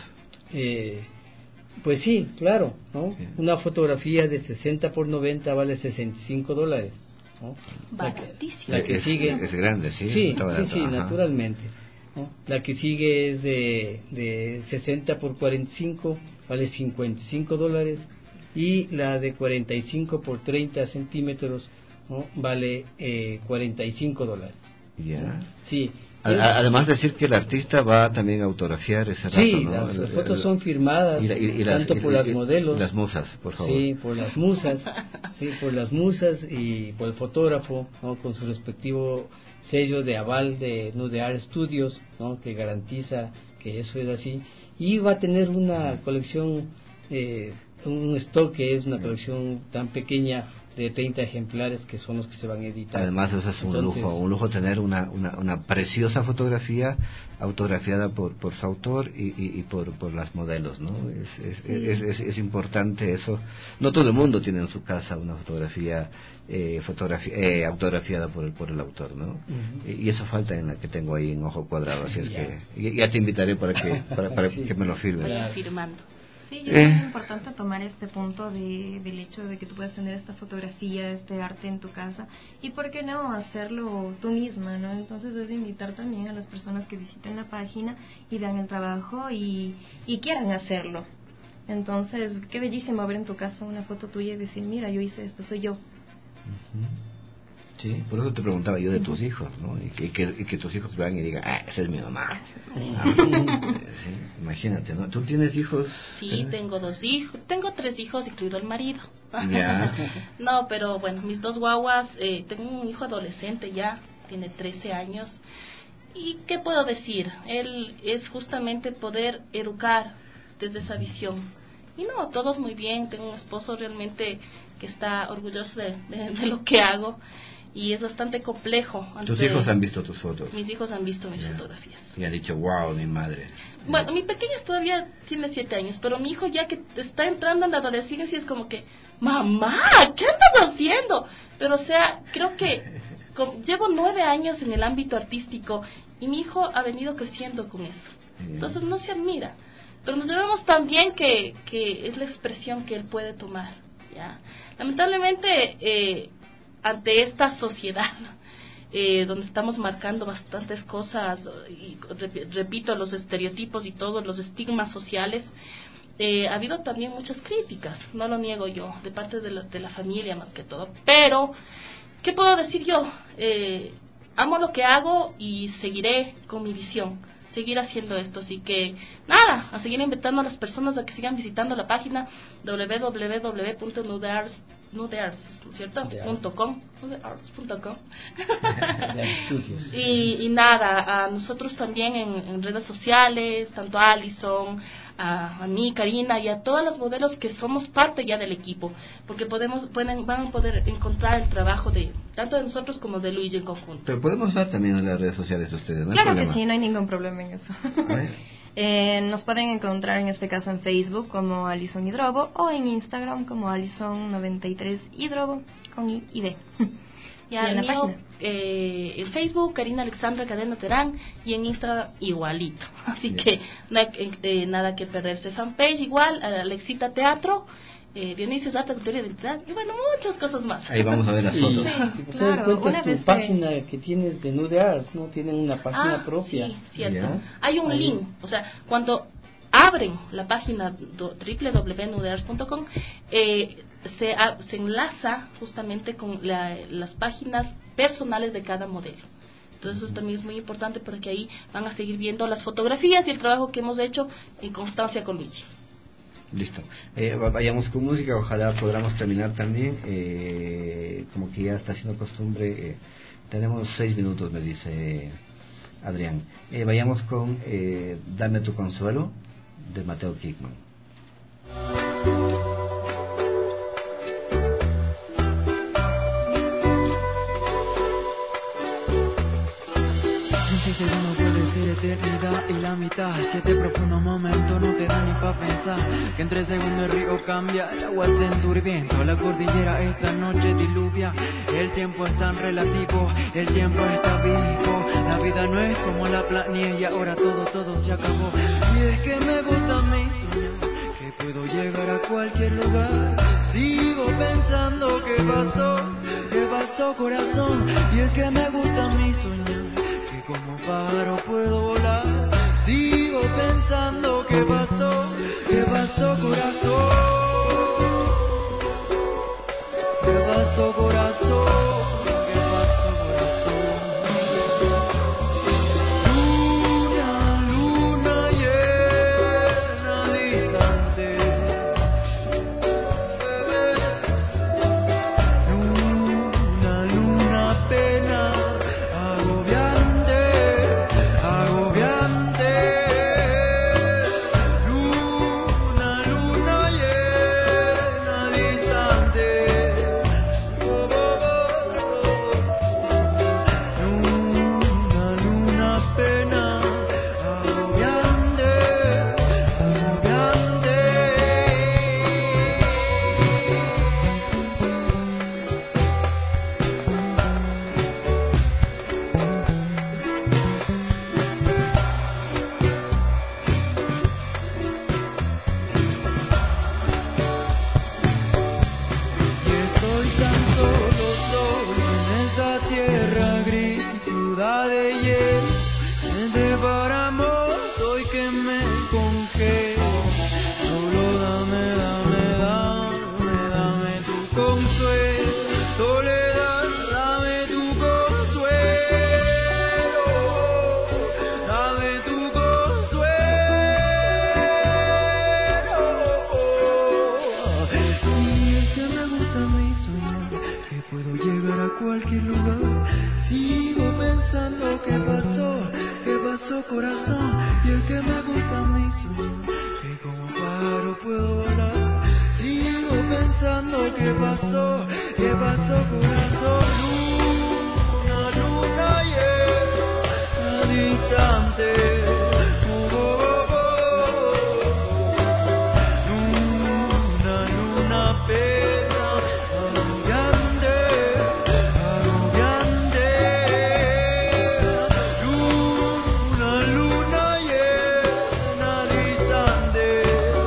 S6: Eh, pues sí, claro, ¿no? Yeah. Una fotografía de sesenta por noventa vale sesenta y cinco dólares, ¿no?
S13: Baratísimo.
S6: La que, la que
S4: es,
S6: sigue,
S4: es grande, sí.
S6: Sí, sí, sí, naturalmente. ¿No? La que sigue es de, de sesenta por cuarenta y cinco, vale cincuenta y cinco dólares, y la de cuarenta y cinco por treinta centímetros, ¿no? Vale eh, cuarenta y cinco dólares.
S4: Ya. Yeah.
S6: Sí.
S4: A, además de decir que el artista va también a autografiar ese rato,
S6: sí,
S4: ¿no?
S6: las,
S4: el,
S6: las fotos
S4: el,
S6: son firmadas,
S4: y la, y, y las,
S6: tanto por
S4: y,
S6: las
S4: y,
S6: modelos.
S4: Y las musas, por favor.
S6: Sí, por las musas, sí, por las musas y por el fotógrafo, ¿no? Con su respectivo sello de aval de Nudear Studios, ¿no? Que garantiza que eso es así, y va a tener una colección, eh, un stock que es una colección tan pequeña de treinta ejemplares que son los que se van a editar.
S4: Además eso es un Entonces, lujo, un lujo tener una, una, una preciosa fotografía autografiada por, por su autor y, y, y por, por las modelos, ¿no? Es, es, sí. es, es, es importante eso. No todo el mundo tiene en su casa una fotografía eh, fotografía, eh, autografiada por el, por el autor, ¿no? Uh-huh. Y eso falta en la que tengo ahí en Ojo Cuadrado, así es yeah. que ya te invitaré para que para, para sí. que me lo firmes.
S13: Vaya firmando.
S8: Sí, yo creo que es importante tomar este punto de, del hecho de que tú puedas tener esta fotografía, este arte en tu casa, y por qué no hacerlo tú misma, ¿no? Entonces es invitar también a las personas que visiten la página y dan el trabajo y, y quieran hacerlo. Entonces, qué bellísimo ver en tu casa una foto tuya y decir, mira, yo hice esto, soy yo.
S4: Uh-huh. Sí, por eso te preguntaba yo de tus hijos, ¿no? Y que, y que, y que tus hijos vean y digan, ah, esa es mi mamá. Ah, sí, imagínate, ¿no? ¿Tú tienes hijos?
S13: Sí, ¿eh? tengo dos hijos, tengo tres hijos, incluido el marido.
S4: Ya.
S13: No, pero bueno, mis dos guaguas, eh, tengo un hijo adolescente ya, tiene trece años. ¿Y qué puedo decir? Él es justamente poder educar desde esa visión. Y no, todos muy bien, tengo un esposo realmente que está orgulloso de, de, de lo que hago. Y es bastante complejo.
S4: ¿Tus hijos han visto tus fotos?
S13: Mis hijos han visto mis
S4: yeah.
S13: fotografías.
S4: Y han dicho, wow, mi madre.
S13: Bueno, mi pequeño todavía tiene siete años, pero mi hijo ya que está entrando en la adolescencia es como que, mamá, ¿qué andas haciendo? Pero o sea, creo que con, llevo nueve años en el ámbito artístico y mi hijo ha venido creciendo con eso. Yeah. Entonces no se admira. Pero nos debemos también que, que es la expresión que él puede tomar. ¿Ya? Lamentablemente, eh, ante esta sociedad eh, donde estamos marcando bastantes cosas y repito los estereotipos y todos los estigmas sociales, eh, ha habido también muchas críticas, no lo niego yo, de parte de la, de la familia más que todo, pero ¿qué puedo decir yo? Eh, amo lo que hago y seguiré con mi visión, seguir haciendo esto, así que nada, a seguir invitando a las personas a que sigan visitando la página doble u doble u doble u punto nudear nudearts, ¿cierto? Punto .com, nudearts punto com.
S6: Estudios.
S13: y, y nada, a nosotros también en, en redes sociales, tanto a Alison, a, a mí, Karina, y a todas las modelos que somos parte ya del equipo, porque podemos pueden van a poder encontrar el trabajo de tanto de nosotros como de Luigi en conjunto.
S4: Pero podemos dar también en las redes sociales de ustedes, ¿no?
S8: Claro que sí, no hay ningún problema en eso. eh, nos pueden encontrar en este caso en Facebook como Alison Hidrobo o en Instagram como Alison noventa y tres Hidrobo con I y D.
S13: Ya, y en la mío, página. Eh, en Facebook, Karina Alexandra Cadena Terán, y en Instagram igualito. Así Bien. que no hay eh, nada que perderse. Fanpage igual, Alexita Teatro, eh, Dionisio Arte, Cultura y Identidad, y bueno, muchas cosas más.
S4: Ahí vamos a ver las fotos.
S6: Sí, sí, claro. Una tu página que... que tienes de Nude Art, ¿no? Tienen una página
S13: ah,
S6: propia.
S13: Sí, cierto.
S6: ¿Ya?
S13: Hay un Ahí. link, o sea, cuando abren la página doble u doble u doble u punto nudearts punto com, eh, se, a, se enlaza justamente con la, las páginas personales de cada modelo. Entonces eso también es muy importante porque ahí van a seguir viendo las fotografías y el trabajo que hemos hecho en constancia con Luigi.
S4: Listo. Eh, vayamos con música, ojalá podamos terminar también. Eh, como que ya está siendo costumbre, eh, tenemos seis minutos, me dice Adrián. Eh, vayamos con eh, Dame tu consuelo, de Mateo Kickman.
S14: quince segundos puede ser eternidad y la mitad. Siete profundos momentos no te dan ni pa' pensar. Que entre segundos el río cambia, el agua se enturbienta, la cordillera esta noche diluvia. El tiempo es tan relativo, el tiempo está vivo. La vida no es como la planilla, ahora todo, todo se acabó. Y es que me gusta mi soñar, que puedo llegar a cualquier lugar. Sigo pensando qué pasó, qué pasó corazón. Y es que me gusta mi soñar, que como pájaro puedo volar. Sigo pensando qué pasó, qué pasó corazón, qué pasó corazón.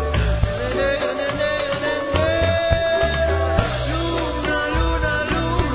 S14: Luna, luna, luna.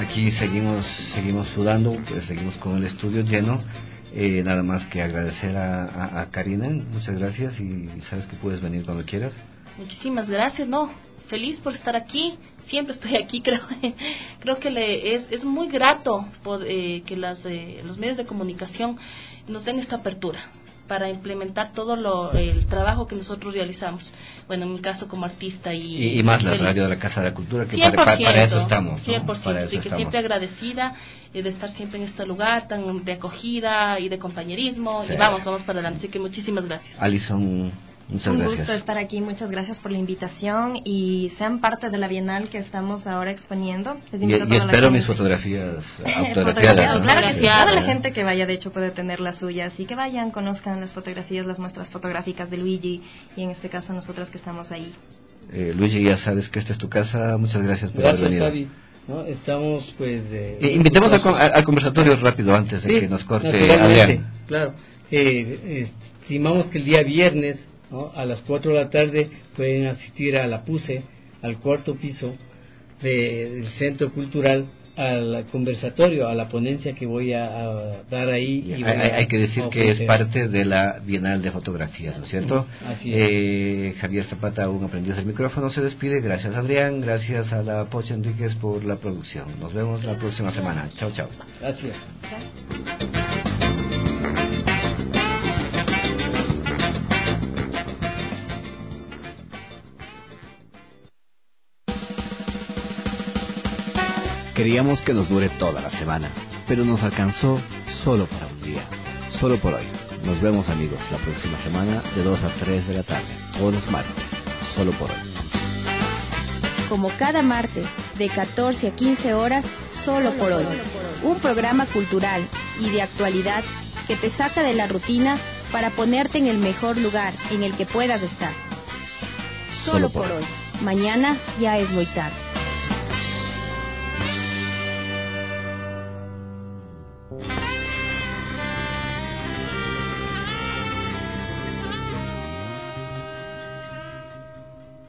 S4: aquí seguimos seguimos sudando, pues seguimos con el estudio lleno. Eh, nada más que agradecer a, a, a Karina, muchas gracias y sabes que puedes venir cuando quieras.
S13: Muchísimas gracias, no, feliz por estar aquí, siempre estoy aquí, creo creo que le es, es muy grato por, eh, que las, eh, los medios de comunicación nos den esta apertura para implementar todo lo, el trabajo que nosotros realizamos. Bueno, en mi caso como artista y...
S4: Y, y más la radio de la Casa de la Cultura, que para, para, para eso estamos, ¿no?
S13: cien por ciento,
S4: para eso
S13: sí, que
S4: estamos.
S13: siempre agradecida eh, de estar siempre en este lugar tan de acogida y de compañerismo, sí. Y vamos, vamos para adelante, así que muchísimas gracias.
S4: Alison, muchas
S8: Un
S4: gracias.
S8: gusto estar aquí, muchas gracias por la invitación y sean parte de la Bienal que estamos ahora exponiendo.
S4: Les invito y, a toda y espero la mis fotografías autografiadas. ¿No?
S8: Claro que sí, toda la gente que vaya de hecho puede tener las suyas, así que vayan, conozcan las fotografías, las muestras fotográficas de Luigi y en este caso nosotras que estamos ahí.
S4: Eh, Luigi, ya sabes que esta es tu casa, muchas gracias por
S6: gracias,
S4: haber venido.
S6: Fabi. ¿No? Estamos pues... Eh,
S4: eh, invitemos al a, a conversatorio rápido antes de sí, que nos corte Adrián.
S6: Claro, eh, estimamos que el día viernes, ¿no? A las cuatro de la tarde pueden asistir a la PUSE, al cuarto piso de, del Centro Cultural, al conversatorio, a la ponencia que voy a, a dar ahí. Y
S4: hay,
S6: a,
S4: hay que decir que es parte de la Bienal de Fotografía, ¿no es cierto?
S6: Así es.
S4: Eh, Javier Zapata, un aprendiz del micrófono, se despide. Gracias Adrián, gracias a la Pocha Enríquez por la producción. Nos vemos la próxima semana. Chao, chao.
S6: Gracias.
S4: Queríamos que nos dure toda la semana, pero nos alcanzó solo para un día, solo por hoy. Nos vemos amigos la próxima semana de dos a tres de la tarde, todos los martes, solo por hoy.
S3: Como cada martes, de catorce a quince horas, solo por hoy. Un programa cultural y de actualidad que te saca de la rutina para ponerte en el mejor lugar en el que puedas estar. Solo por hoy. Mañana ya es muy tarde.